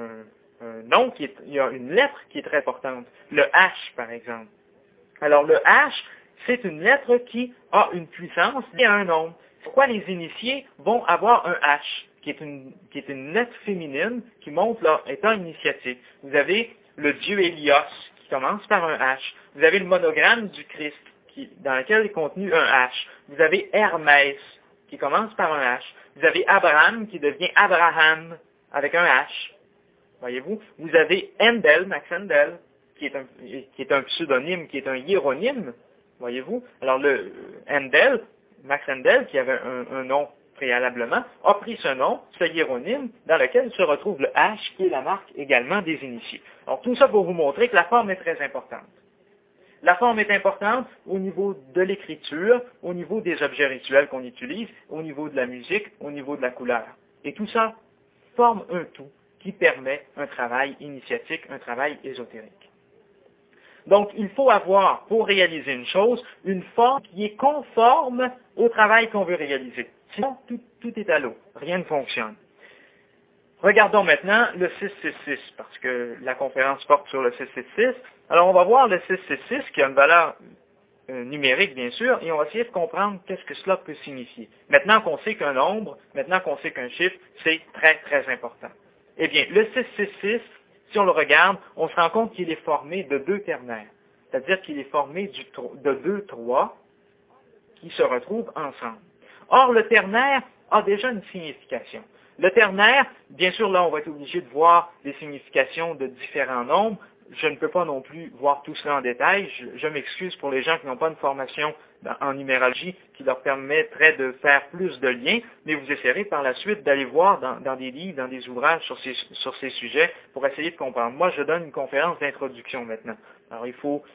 un nom il y a une lettre qui est très importante. Le H, par exemple. Alors, le H, c'est une lettre qui a une puissance et un nombre. Pourquoi les initiés vont avoir un H, qui est une lettre féminine qui montre leur état initiatique. Vous avez le dieu Hélios, qui commence par un H. Vous avez le monogramme du Christ, dans lequel est contenu un H. Vous avez Hermès, qui commence par un H. Vous avez Abraham, qui devient Abraham, avec un H. Voyez-vous? Vous avez Endel, Max Endel, qui est un pseudonyme, qui est un hiéronyme. Voyez-vous? Alors, Max Endel, qui avait un nom préalablement, a pris ce nom, ce hiéronyme, dans lequel se retrouve le H, qui est la marque également des initiés. Alors, tout ça pour vous montrer que la forme est très importante. La forme est importante au niveau de l'écriture, au niveau des objets rituels qu'on utilise, au niveau de la musique, au niveau de la couleur. Et tout ça forme un tout qui permet un travail initiatique, un travail ésotérique. Donc, il faut avoir, pour réaliser une chose, une forme qui est conforme au travail qu'on veut réaliser. Sinon, tout est à l'eau. Rien ne fonctionne. Regardons maintenant le 666, parce que la conférence porte sur le 666. Alors, on va voir le 666, qui a une valeur numérique, bien sûr, et on va essayer de comprendre qu'est-ce que cela peut signifier. Maintenant qu'on sait qu'un nombre, maintenant qu'on sait qu'un chiffre, c'est très, très important. Eh bien, le 666, si on le regarde, on se rend compte qu'il est formé de deux ternaires. C'est-à-dire qu'il est formé de deux 3 qui se retrouvent ensemble. Or, le ternaire a déjà une signification. Le ternaire, bien sûr, là, on va être obligé de voir des significations de différents nombres, je ne peux pas non plus voir tout cela en détail. Je m'excuse pour les gens qui n'ont pas une formation en numérologie qui leur permettrait de faire plus de liens, mais vous essayerez par la suite d'aller voir dans des livres, dans des ouvrages sur ces sujets pour essayer de comprendre. Moi, je donne une conférence d'introduction maintenant. Alors, il faut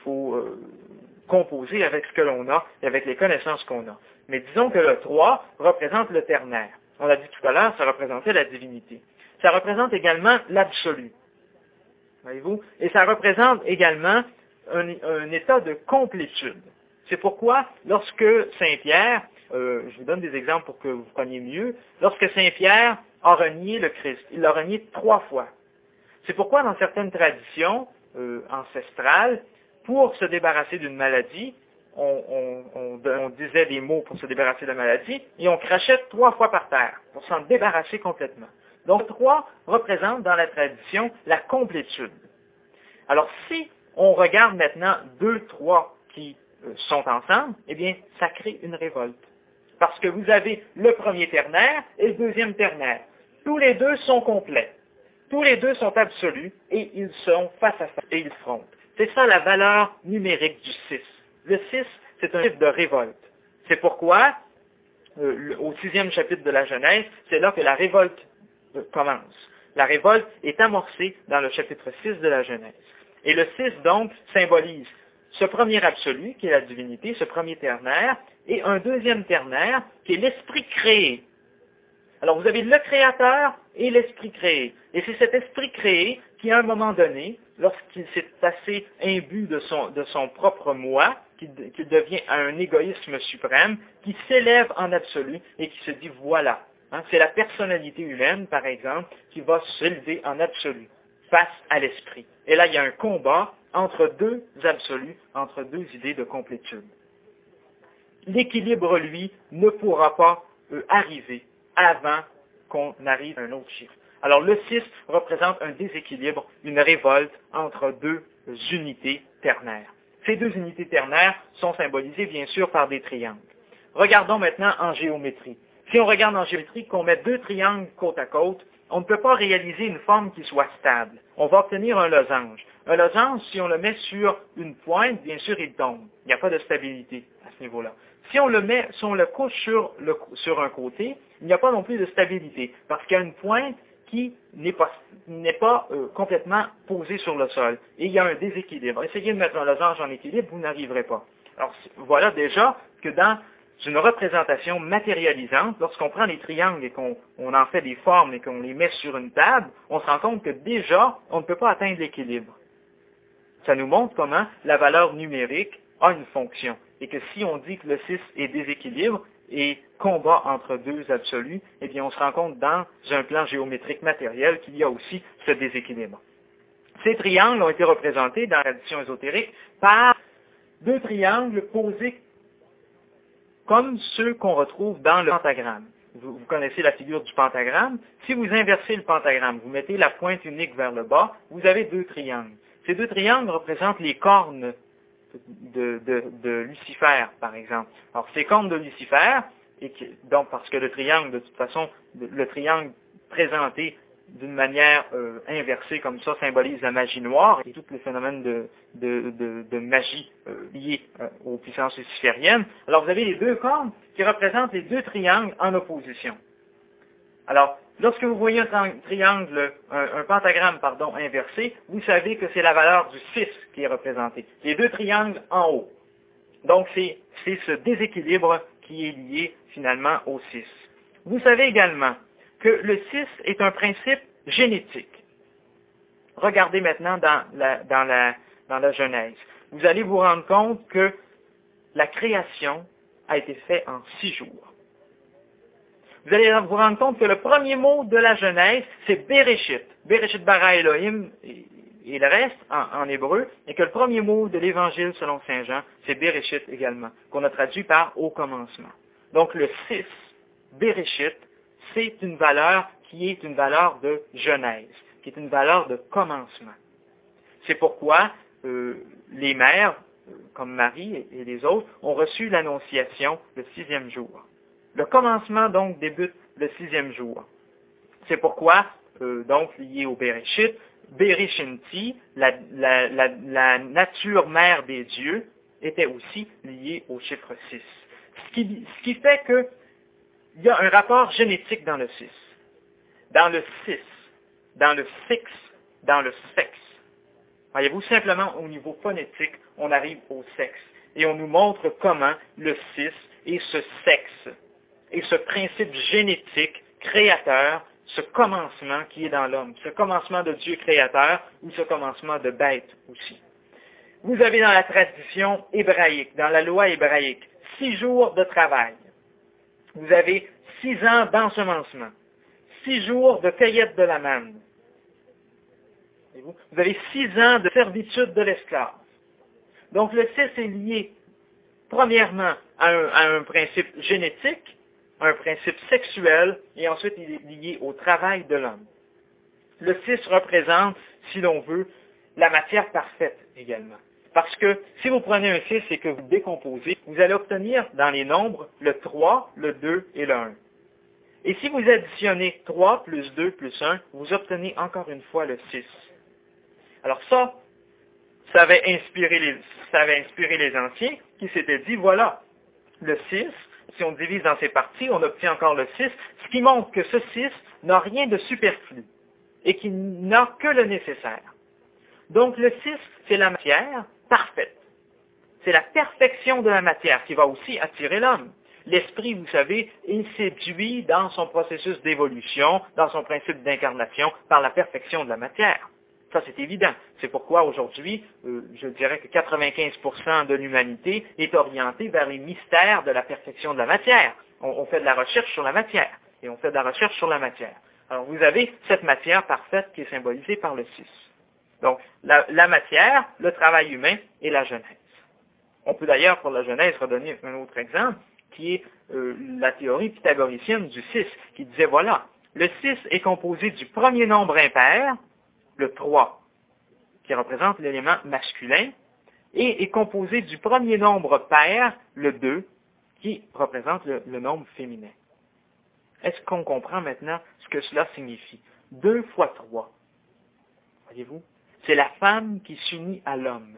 composer avec ce que l'on a et avec les connaissances qu'on a. Mais disons que le 3 représente le ternaire. On l'a dit tout à l'heure, ça représentait la divinité. Ça représente également l'absolu. Voyez-vous? Et ça représente également un état de complétude. C'est pourquoi, lorsque Saint-Pierre, je vous donne des exemples pour que vous preniez mieux, lorsque Saint-Pierre a renié le Christ, il l'a renié 3 fois. C'est pourquoi, dans certaines traditions ancestrales, pour se débarrasser d'une maladie, on disait des mots pour se débarrasser de la maladie, et on crachait 3 fois par terre, pour s'en débarrasser complètement. Donc 3 représente dans la tradition la complétude. Alors si on regarde maintenant 2, 3 qui sont ensemble, eh bien ça crée une révolte. Parce que vous avez le premier ternaire et le deuxième ternaire. Tous les deux sont complets. Tous les deux sont absolus et ils sont face à face et ils frontent. C'est ça la valeur numérique du 6. Le 6, c'est un chiffre de révolte. C'est pourquoi, au 6e chapitre de la Genèse, c'est là que la révolte commence. La révolte est amorcée dans le chapitre 6 de la Genèse. Et le 6, donc, symbolise ce premier absolu, qui est la divinité, ce premier ternaire, et un deuxième ternaire, qui est l'esprit créé. Alors, vous avez le créateur et l'esprit créé. Et c'est cet esprit créé qui, à un moment donné, lorsqu'il s'est assez imbu de son propre moi, qu'il devient un égoïsme suprême, qui s'élève en absolu et qui se dit voilà. C'est la personnalité humaine, par exemple, qui va s'élever en absolu face à l'esprit. Et là, il y a un combat entre deux absolus, entre deux idées de complétude. L'équilibre, lui, ne pourra pas arriver avant qu'on arrive à un autre chiffre. Alors, le 6 représente un déséquilibre, une révolte entre deux unités ternaires. Ces deux unités ternaires sont symbolisées, bien sûr, par des triangles. Regardons maintenant en géométrie. Si on regarde en géométrie, qu'on met 2 triangles côte à côte, on ne peut pas réaliser une forme qui soit stable. On va obtenir un losange. Un losange, si on le met sur une pointe, bien sûr, il tombe. Il n'y a pas de stabilité à ce niveau-là. Si on le couche sur un côté, il n'y a pas non plus de stabilité, parce qu'il y a une pointe qui n'est pas complètement posée sur le sol. Et il y a un déséquilibre. Essayez de mettre un losange en équilibre, vous n'arriverez pas. Alors, voilà déjà que dans une représentation matérialisante, lorsqu'on prend les triangles et qu'on en fait des formes et qu'on les met sur une table, on se rend compte que déjà, on ne peut pas atteindre l'équilibre. Ça nous montre comment la valeur numérique a une fonction. Et que si on dit que le 6 est déséquilibre et combat entre deux absolus, eh bien on se rend compte dans un plan géométrique matériel qu'il y a aussi ce déséquilibre. Ces triangles ont été représentés dans la tradition ésotérique par 2 triangles posés comme ceux qu'on retrouve dans le pentagramme. Vous connaissez la figure du pentagramme. Si vous inversez le pentagramme, vous mettez la pointe unique vers le bas, vous avez 2 triangles. Ces 2 triangles représentent les cornes de Lucifer, par exemple. Alors, ces cornes de Lucifer, donc parce que le triangle, de toute façon, le triangle présenté d'une manière inversée comme ça symbolise la magie noire et tous les phénomènes de magie liés aux puissances lucifériennes. Alors vous avez les 2 cornes qui représentent les 2 triangles en opposition. Alors, lorsque vous voyez un triangle, un pentagramme, inversé, vous savez que c'est la valeur du 6 qui est représentée. Les 2 triangles en haut. Donc c'est ce déséquilibre qui est lié finalement au 6. Vous savez également que le 6 est un principe génétique. Regardez maintenant dans la Genèse. Vous allez vous rendre compte que la création a été faite en 6 jours. Vous allez vous rendre compte que le premier mot de la Genèse, c'est Bereshit. Bereshit bara Elohim et le reste en hébreu, et que le premier mot de l'Évangile selon Saint Jean, c'est Bereshit également, qu'on a traduit par au commencement. Donc le 6, Bereshit, c'est une valeur qui est une valeur de Genèse, qui est une valeur de commencement. C'est pourquoi les mères, comme Marie et les autres, ont reçu l'annonciation le 6e jour. Le commencement, donc, débute le 6e jour. C'est pourquoi, donc, lié au Bereshit, Berishinti, la nature mère des dieux, était aussi liée au chiffre 6. Ce qui fait qu'il y a un rapport génétique dans le 6, dans le 6, dans le 6, dans le sexe. Voyez-vous, simplement au niveau phonétique, on arrive au sexe. Et on nous montre comment le 6 et ce sexe, et ce principe génétique créateur, ce commencement qui est dans l'homme, ce commencement de Dieu créateur ou ce commencement de bête aussi. Vous avez dans la tradition hébraïque, dans la loi hébraïque, 6 jours de travail. Vous avez 6 ans d'ensemencement, 6 jours de cueillette de la manne. Vous avez 6 ans de servitude de l'esclave. Donc le 6 est lié, premièrement, à un principe génétique, un principe sexuel, et ensuite il est lié au travail de l'homme. Le 6 représente, si l'on veut, la matière parfaite également. Parce que si vous prenez un 6 et que vous décomposez, vous allez obtenir dans les nombres le 3, le 2 et le 1. Et si vous additionnez 3 plus 2 plus 1, vous obtenez encore une fois le 6. Alors ça avait inspiré les anciens qui s'étaient dit, voilà, le 6, si on divise dans ses parties, on obtient encore le 6, ce qui montre que ce 6 n'a rien de superflu et qu'il n'a que le nécessaire. Donc le 6, c'est la matière parfaite. C'est la perfection de la matière qui va aussi attirer l'homme. L'esprit, vous savez, il séduit dans son processus d'évolution, dans son principe d'incarnation, par la perfection de la matière. Ça, c'est évident. C'est pourquoi aujourd'hui, je dirais que 95% de l'humanité est orientée vers les mystères de la perfection de la matière. On fait de la recherche sur la matière, et on fait de la recherche sur la matière. Alors, vous avez cette matière parfaite qui est symbolisée par le 6. Donc, la matière, le travail humain et la Genèse. On peut d'ailleurs, pour la Genèse, redonner un autre exemple, qui est la théorie pythagoricienne du 6, qui disait, voilà, le 6 est composé du premier nombre impair, le 3, qui représente l'élément masculin, et est composé du premier nombre pair, le 2, qui représente le nombre féminin. Est-ce qu'on comprend maintenant ce que cela signifie? 2 fois 3. Voyez-vous? C'est la femme qui s'unit à l'homme.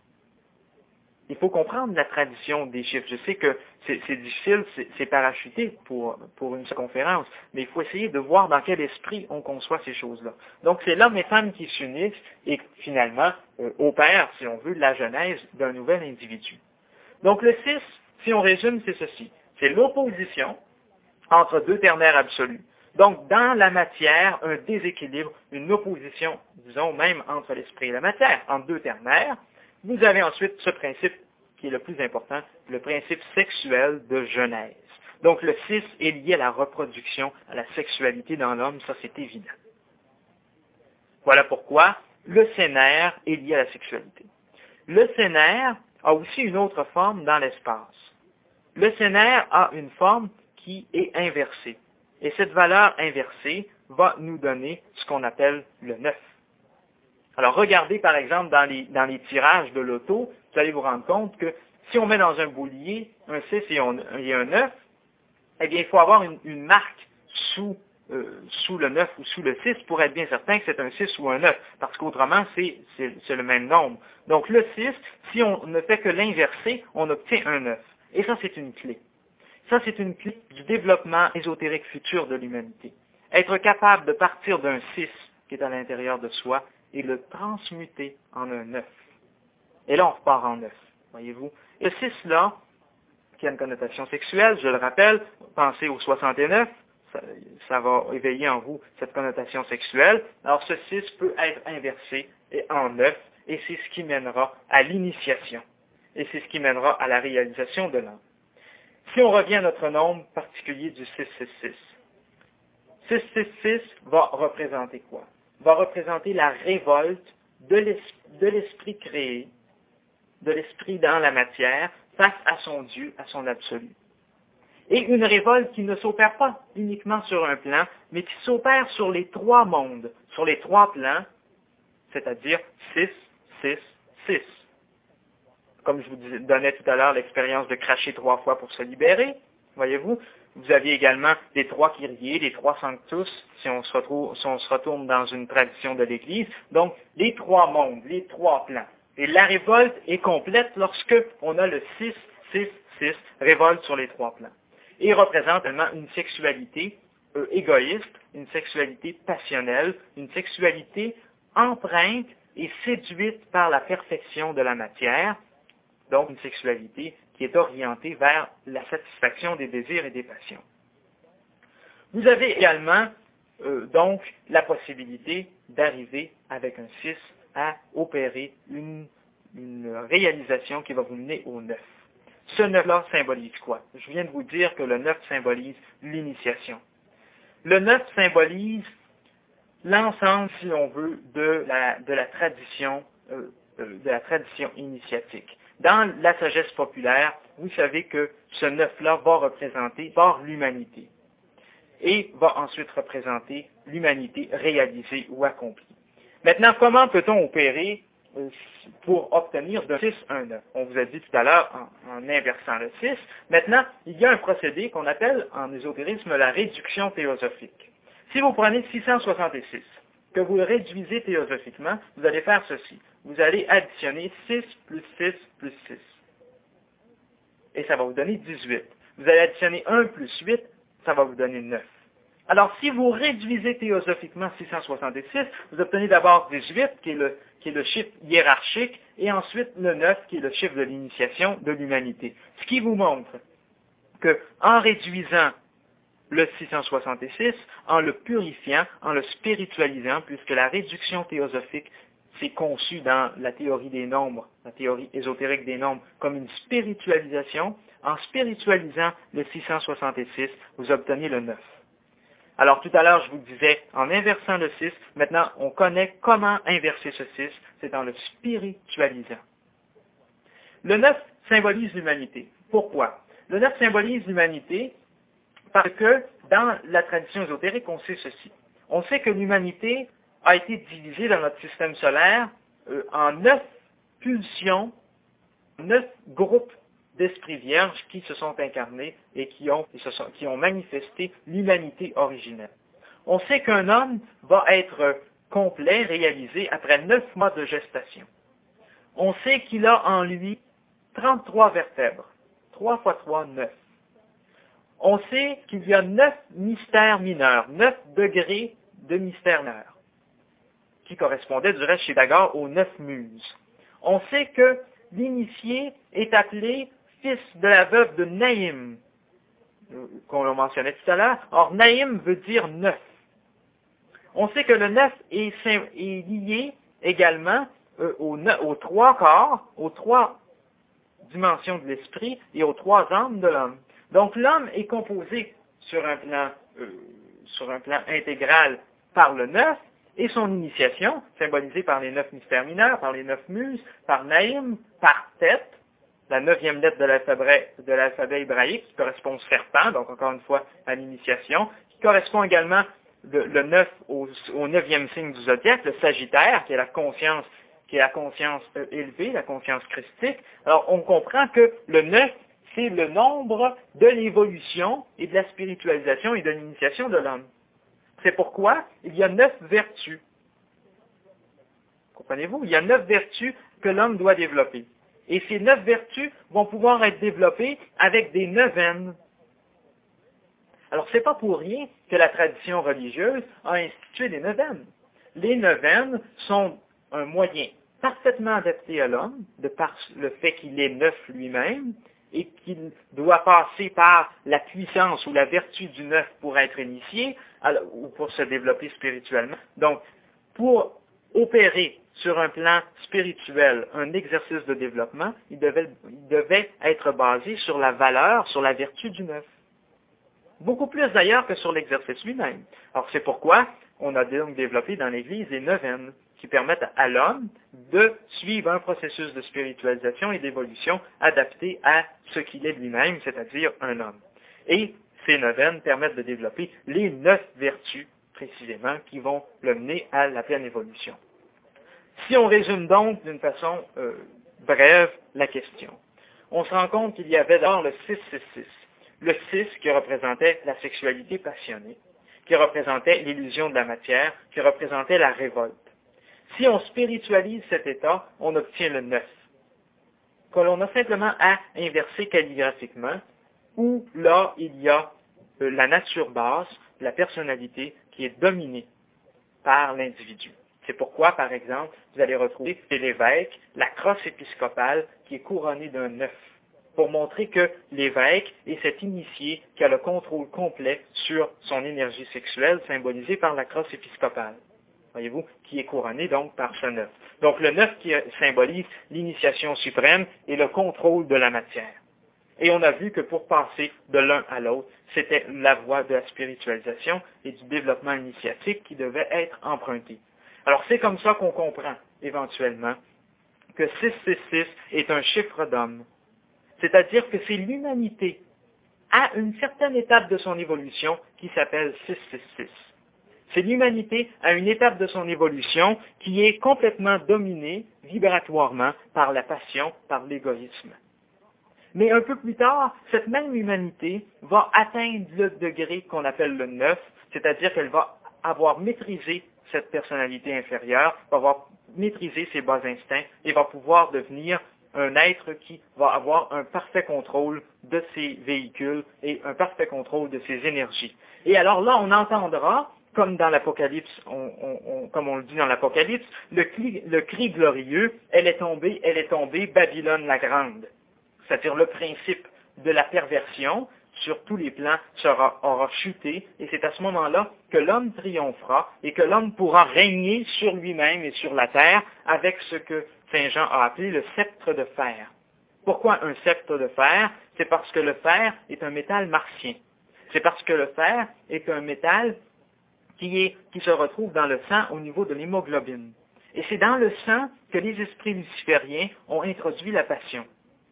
Il faut comprendre la tradition des chiffres. Je sais que c'est difficile, c'est parachuté pour une conférence, mais il faut essayer de voir dans quel esprit on conçoit ces choses-là. Donc c'est l'homme et femme qui s'unissent et finalement opèrent, si on veut, la genèse d'un nouvel individu. Donc le 6, si on résume, c'est ceci. C'est l'opposition entre deux ternaires absolus. Donc dans la matière, un déséquilibre, une opposition, disons même entre l'esprit et la matière, entre deux ternaires. Vous avez ensuite ce principe qui est le plus important, le principe sexuel de Genèse. Donc le 6 est lié à la reproduction, à la sexualité dans l'homme, ça c'est évident. Voilà pourquoi le sénère est lié à la sexualité. Le sénère a aussi une autre forme dans l'espace. Le sénère a une forme qui est inversée. Et cette valeur inversée va nous donner ce qu'on appelle le 9. Alors, regardez par exemple dans les tirages de l'auto, vous allez vous rendre compte que si on met dans un boulier un 6 et un 9, eh bien, il faut avoir une marque sous le 9 ou sous le 6 pour être bien certain que c'est un 6 ou un 9, parce qu'autrement, c'est le même nombre. Donc, le 6, si on ne fait que l'inverser, on obtient un 9. Et ça, c'est une clé. Ça, c'est une clé du développement ésotérique futur de l'humanité. Être capable de partir d'un 6 qui est à l'intérieur de soi et le transmuter en un 9. Et là, on repart en 9, voyez-vous. Et ce 6-là, qui a une connotation sexuelle, je le rappelle, pensez au 69, ça va éveiller en vous cette connotation sexuelle. Alors, ce 6 peut être inversé en 9, et c'est ce qui mènera à l'initiation. Et c'est ce qui mènera à la réalisation de l'âme. Si on revient à notre nombre particulier du 666, 666 va représenter quoi? Va représenter la révolte de l'esprit créé, de l'esprit dans la matière, face à son Dieu, à son absolu. Et une révolte qui ne s'opère pas uniquement sur un plan, mais qui s'opère sur les 3 mondes, sur les 3 plans, c'est-à-dire 6, 6, 6. Comme je vous donnais tout à l'heure l'expérience de cracher 3 fois pour se libérer, voyez-vous, Vous aviez également les trois Kyriés, les trois Sanctus, si on se retourne dans une tradition de l'Église. Donc, les trois mondes, les trois plans. Et la révolte est complète lorsque on a le 6-6-6, révolte sur les trois plans. Et représente également une sexualité égoïste, une sexualité passionnelle, une sexualité empreinte et séduite par la perfection de la matière, donc une sexualité qui est orientée vers la satisfaction des désirs et des passions. Vous avez également donc la possibilité d'arriver avec un 6 à opérer une réalisation qui va vous mener au 9. Ce 9-là symbolise quoi? Je viens de vous dire que le 9 symbolise l'initiation. Le 9 symbolise l'ensemble, si on veut, de la tradition initiatique. Dans la sagesse populaire, vous savez que ce 9-là va représenter l'humanité et va ensuite représenter l'humanité réalisée ou accomplie. Maintenant, comment peut-on opérer pour obtenir de 6 un 9? On vous a dit tout à l'heure en inversant le 6. Maintenant, il y a un procédé qu'on appelle en ésotérisme la réduction théosophique. Si vous prenez 666, que vous le réduisez théosophiquement, vous allez faire ceci. Vous allez additionner 6 plus 6 plus 6. Et ça va vous donner 18. Vous allez additionner 1 plus 8, ça va vous donner 9. Alors, si vous réduisez théosophiquement 666, vous obtenez d'abord 18, qui est le chiffre hiérarchique, et ensuite le 9, qui est le chiffre de l'initiation de l'humanité. Ce qui vous montre que, en réduisant le 666, en le purifiant, en le spiritualisant, puisque la réduction théosophique s'est conçue dans la théorie des nombres, la théorie ésotérique des nombres, comme une spiritualisation, en spiritualisant le 666, vous obtenez le 9. Alors tout à l'heure, je vous disais, en inversant le 6, maintenant on connaît comment inverser ce 6, c'est en le spiritualisant. Le 9 symbolise l'humanité. Pourquoi? Le 9 symbolise l'humanité parce que dans la tradition ésotérique, on sait ceci. On sait que l'humanité a été divisée dans notre système solaire en 9 pulsions, 9 groupes d'esprits vierges qui se sont incarnés et qui ont manifesté l'humanité originelle. On sait qu'un homme va être complet, réalisé après 9 mois de gestation. On sait qu'il a en lui 33 vertèbres. 3 fois 3, 9. On sait qu'il y a 9 mystères mineurs, 9 degrés de mystères mineurs, qui correspondaient du reste chez Pythagore aux 9 muses. On sait que l'initié est appelé fils de la veuve de Naïm, qu'on le mentionnait tout à l'heure. Or, Naïm veut dire 9. On sait que le 9 est lié également aux 3 corps, aux 3 dimensions de l'esprit et aux 3 âmes de l'homme. Donc l'homme est composé sur un plan intégral par le 9 et son initiation, symbolisée par les 9 mystères mineurs, par les 9 muses, par Naïm, par Tête, la 9e lettre de l'alphabet hébraïque qui correspond au serpent, donc encore une fois à l'initiation, qui correspond également le 9 au 9e signe du zodiaque, le Sagittaire, qui est la conscience élevée, la conscience christique. Alors on comprend que le 9, c'est le nombre de l'évolution et de la spiritualisation et de l'initiation de l'homme. C'est pourquoi il y a 9 vertus. Comprenez-vous? Il y a 9 vertus que l'homme doit développer. Et ces 9 vertus vont pouvoir être développées avec des neuvaines. Alors, c'est pas pour rien que la tradition religieuse a institué des neuvaines. Les neuvaines sont un moyen parfaitement adapté à l'homme, de par le fait qu'il est neuf lui-même, et qu'il doit passer par la puissance ou la vertu du neuf pour être initié, ou pour se développer spirituellement. Donc, pour opérer sur un plan spirituel un exercice de développement, il devait être basé sur la valeur, sur la vertu du neuf. Beaucoup plus d'ailleurs que sur l'exercice lui-même. Alors c'est pourquoi on a donc développé dans l'Église des neuvaines qui permettent à l'homme de suivre un processus de spiritualisation et d'évolution adapté à ce qu'il est lui-même, c'est-à-dire un homme. Et ces neuvaines permettent de développer les 9 vertus, précisément, qui vont le mener à la pleine évolution. Si on résume donc d'une façon brève la question, on se rend compte qu'il y avait d'abord le 666. le 6 qui représentait la sexualité passionnée, qui représentait l'illusion de la matière, qui représentait la révolte. Si on spiritualise cet état, on obtient le 9, que l'on a simplement à inverser calligraphiquement, où là, il y a la nature basse, la personnalité qui est dominée par l'individu. C'est pourquoi, par exemple, vous allez retrouver chez l'évêque la crosse épiscopale qui est couronnée d'un 9, pour montrer que l'évêque est cet initié qui a le contrôle complet sur son énergie sexuelle, symbolisée par la crosse épiscopale. Voyez-vous, qui est couronné donc par ce 9. Donc le 9 qui symbolise l'initiation suprême et le contrôle de la matière. Et on a vu que pour passer de l'un à l'autre, c'était la voie de la spiritualisation et du développement initiatique qui devait être empruntée. Alors c'est comme ça qu'on comprend éventuellement que 666 est un chiffre d'homme. C'est-à-dire que c'est l'humanité à une certaine étape de son évolution qui s'appelle 666. C'est l'humanité à une étape de son évolution qui est complètement dominée vibratoirement par la passion, par l'égoïsme. Mais un peu plus tard, cette même humanité va atteindre le degré qu'on appelle le 9, c'est-à-dire qu'elle va avoir maîtrisé cette personnalité inférieure, va avoir maîtrisé ses bas instincts et va pouvoir devenir un être qui va avoir un parfait contrôle de ses véhicules et un parfait contrôle de ses énergies. Et alors là, on entendra, comme dans l'Apocalypse, comme on le dit dans l'Apocalypse, le cri glorieux, elle est tombée, Babylone la grande. C'est-à-dire le principe de la perversion sur tous les plans aura chuté, et c'est à ce moment-là que l'homme triomphera et que l'homme pourra régner sur lui-même et sur la terre avec ce que Saint Jean a appelé le sceptre de fer. Pourquoi un sceptre de fer? C'est parce que le fer est un métal martien. C'est parce que le fer est un métal qui se retrouve dans le sang au niveau de l'hémoglobine. Et c'est dans le sang que les esprits lucifériens ont introduit la passion.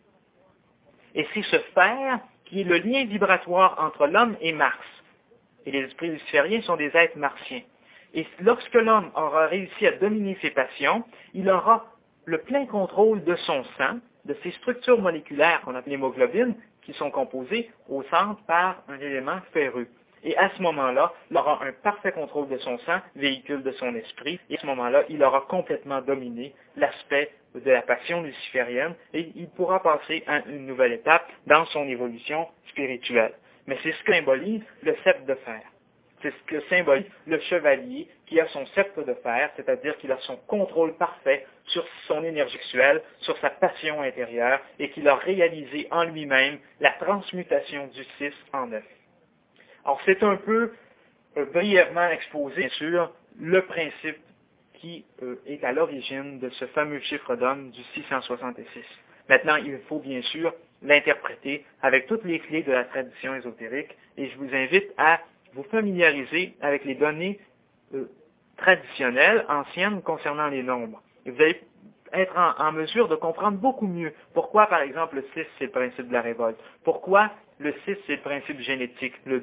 Et c'est ce fer qui est le lien vibratoire entre l'homme et Mars. Et les esprits lucifériens sont des êtres martiens. Et lorsque l'homme aura réussi à dominer ses passions, il aura le plein contrôle de son sang, de ses structures moléculaires qu'on appelle l'hémoglobine, qui sont composées au centre par un élément ferreux. Et à ce moment-là, il aura un parfait contrôle de son sang, véhicule de son esprit, et à ce moment-là, il aura complètement dominé l'aspect de la passion luciférienne, et il pourra passer à une nouvelle étape dans son évolution spirituelle. Mais c'est ce que symbolise le sceptre de fer. C'est ce que symbolise le chevalier qui a son sceptre de fer, c'est-à-dire qu'il a son contrôle parfait sur son énergie sexuelle, sur sa passion intérieure, et qu'il a réalisé en lui-même la transmutation du 6 en 9. Alors c'est un peu brièvement exposé, bien sûr, le principe qui est à l'origine de ce fameux chiffre d'homme du 666. Maintenant, il faut bien sûr l'interpréter avec toutes les clés de la tradition ésotérique, et je vous invite à vous familiariser avec les données traditionnelles, anciennes, concernant les nombres. Et vous allez être en mesure de comprendre beaucoup mieux pourquoi, par exemple, le 6, c'est le principe de la révolte. Pourquoi le 6, c'est le principe génétique, le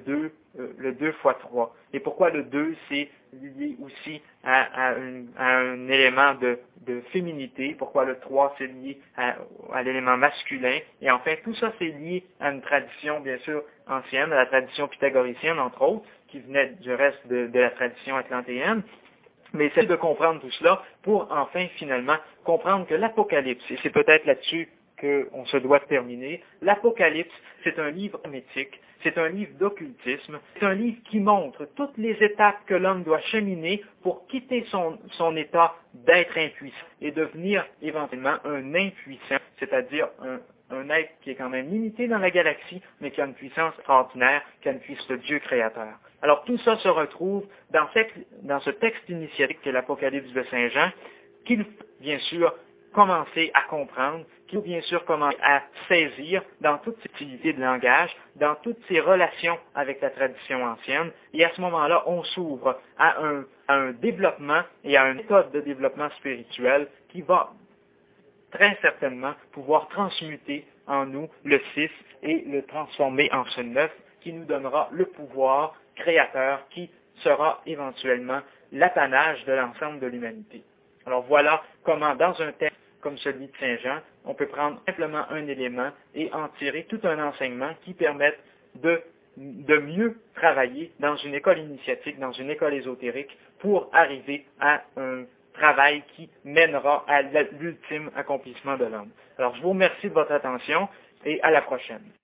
2 fois 3. Et pourquoi le 2, c'est lié aussi à un élément de féminité. Pourquoi le 3, c'est lié à l'élément masculin. Et enfin, tout ça, c'est lié à une tradition, bien sûr, ancienne, à la tradition pythagoricienne, entre autres, qui venait du reste de la tradition atlantéenne. Mais essayer de comprendre tout cela pour enfin, finalement, comprendre que l'Apocalypse, et c'est peut-être là-dessus qu'on se doit terminer, l'Apocalypse, c'est un livre hermétique, c'est un livre d'occultisme, c'est un livre qui montre toutes les étapes que l'homme doit cheminer pour quitter son état d'être impuissant et devenir éventuellement un impuissant, c'est-à-dire un être qui est quand même limité dans la galaxie, mais qui a une puissance extraordinaire, qui a une puissance de Dieu créateur. Alors tout ça se retrouve dans ce texte initiatique qui est l'Apocalypse de Saint Jean, qu'il faut bien sûr commencer à comprendre, qu'il faut bien sûr commencer à saisir dans toute cette utilité de langage, dans toutes ses relations avec la tradition ancienne, et à ce moment-là, on s'ouvre à un développement et à une méthode de développement spirituel qui va très certainement pouvoir transmuter en nous le 6 et le transformer en ce 9 qui nous donnera le pouvoir créateur qui sera éventuellement l'apanage de l'ensemble de l'humanité. Alors voilà comment dans un texte comme celui de Saint Jean, on peut prendre simplement un élément et en tirer tout un enseignement qui permette de mieux travailler dans une école initiatique, dans une école ésotérique, pour arriver à un travail qui mènera à l'ultime accomplissement de l'homme. Alors, je vous remercie de votre attention et à la prochaine.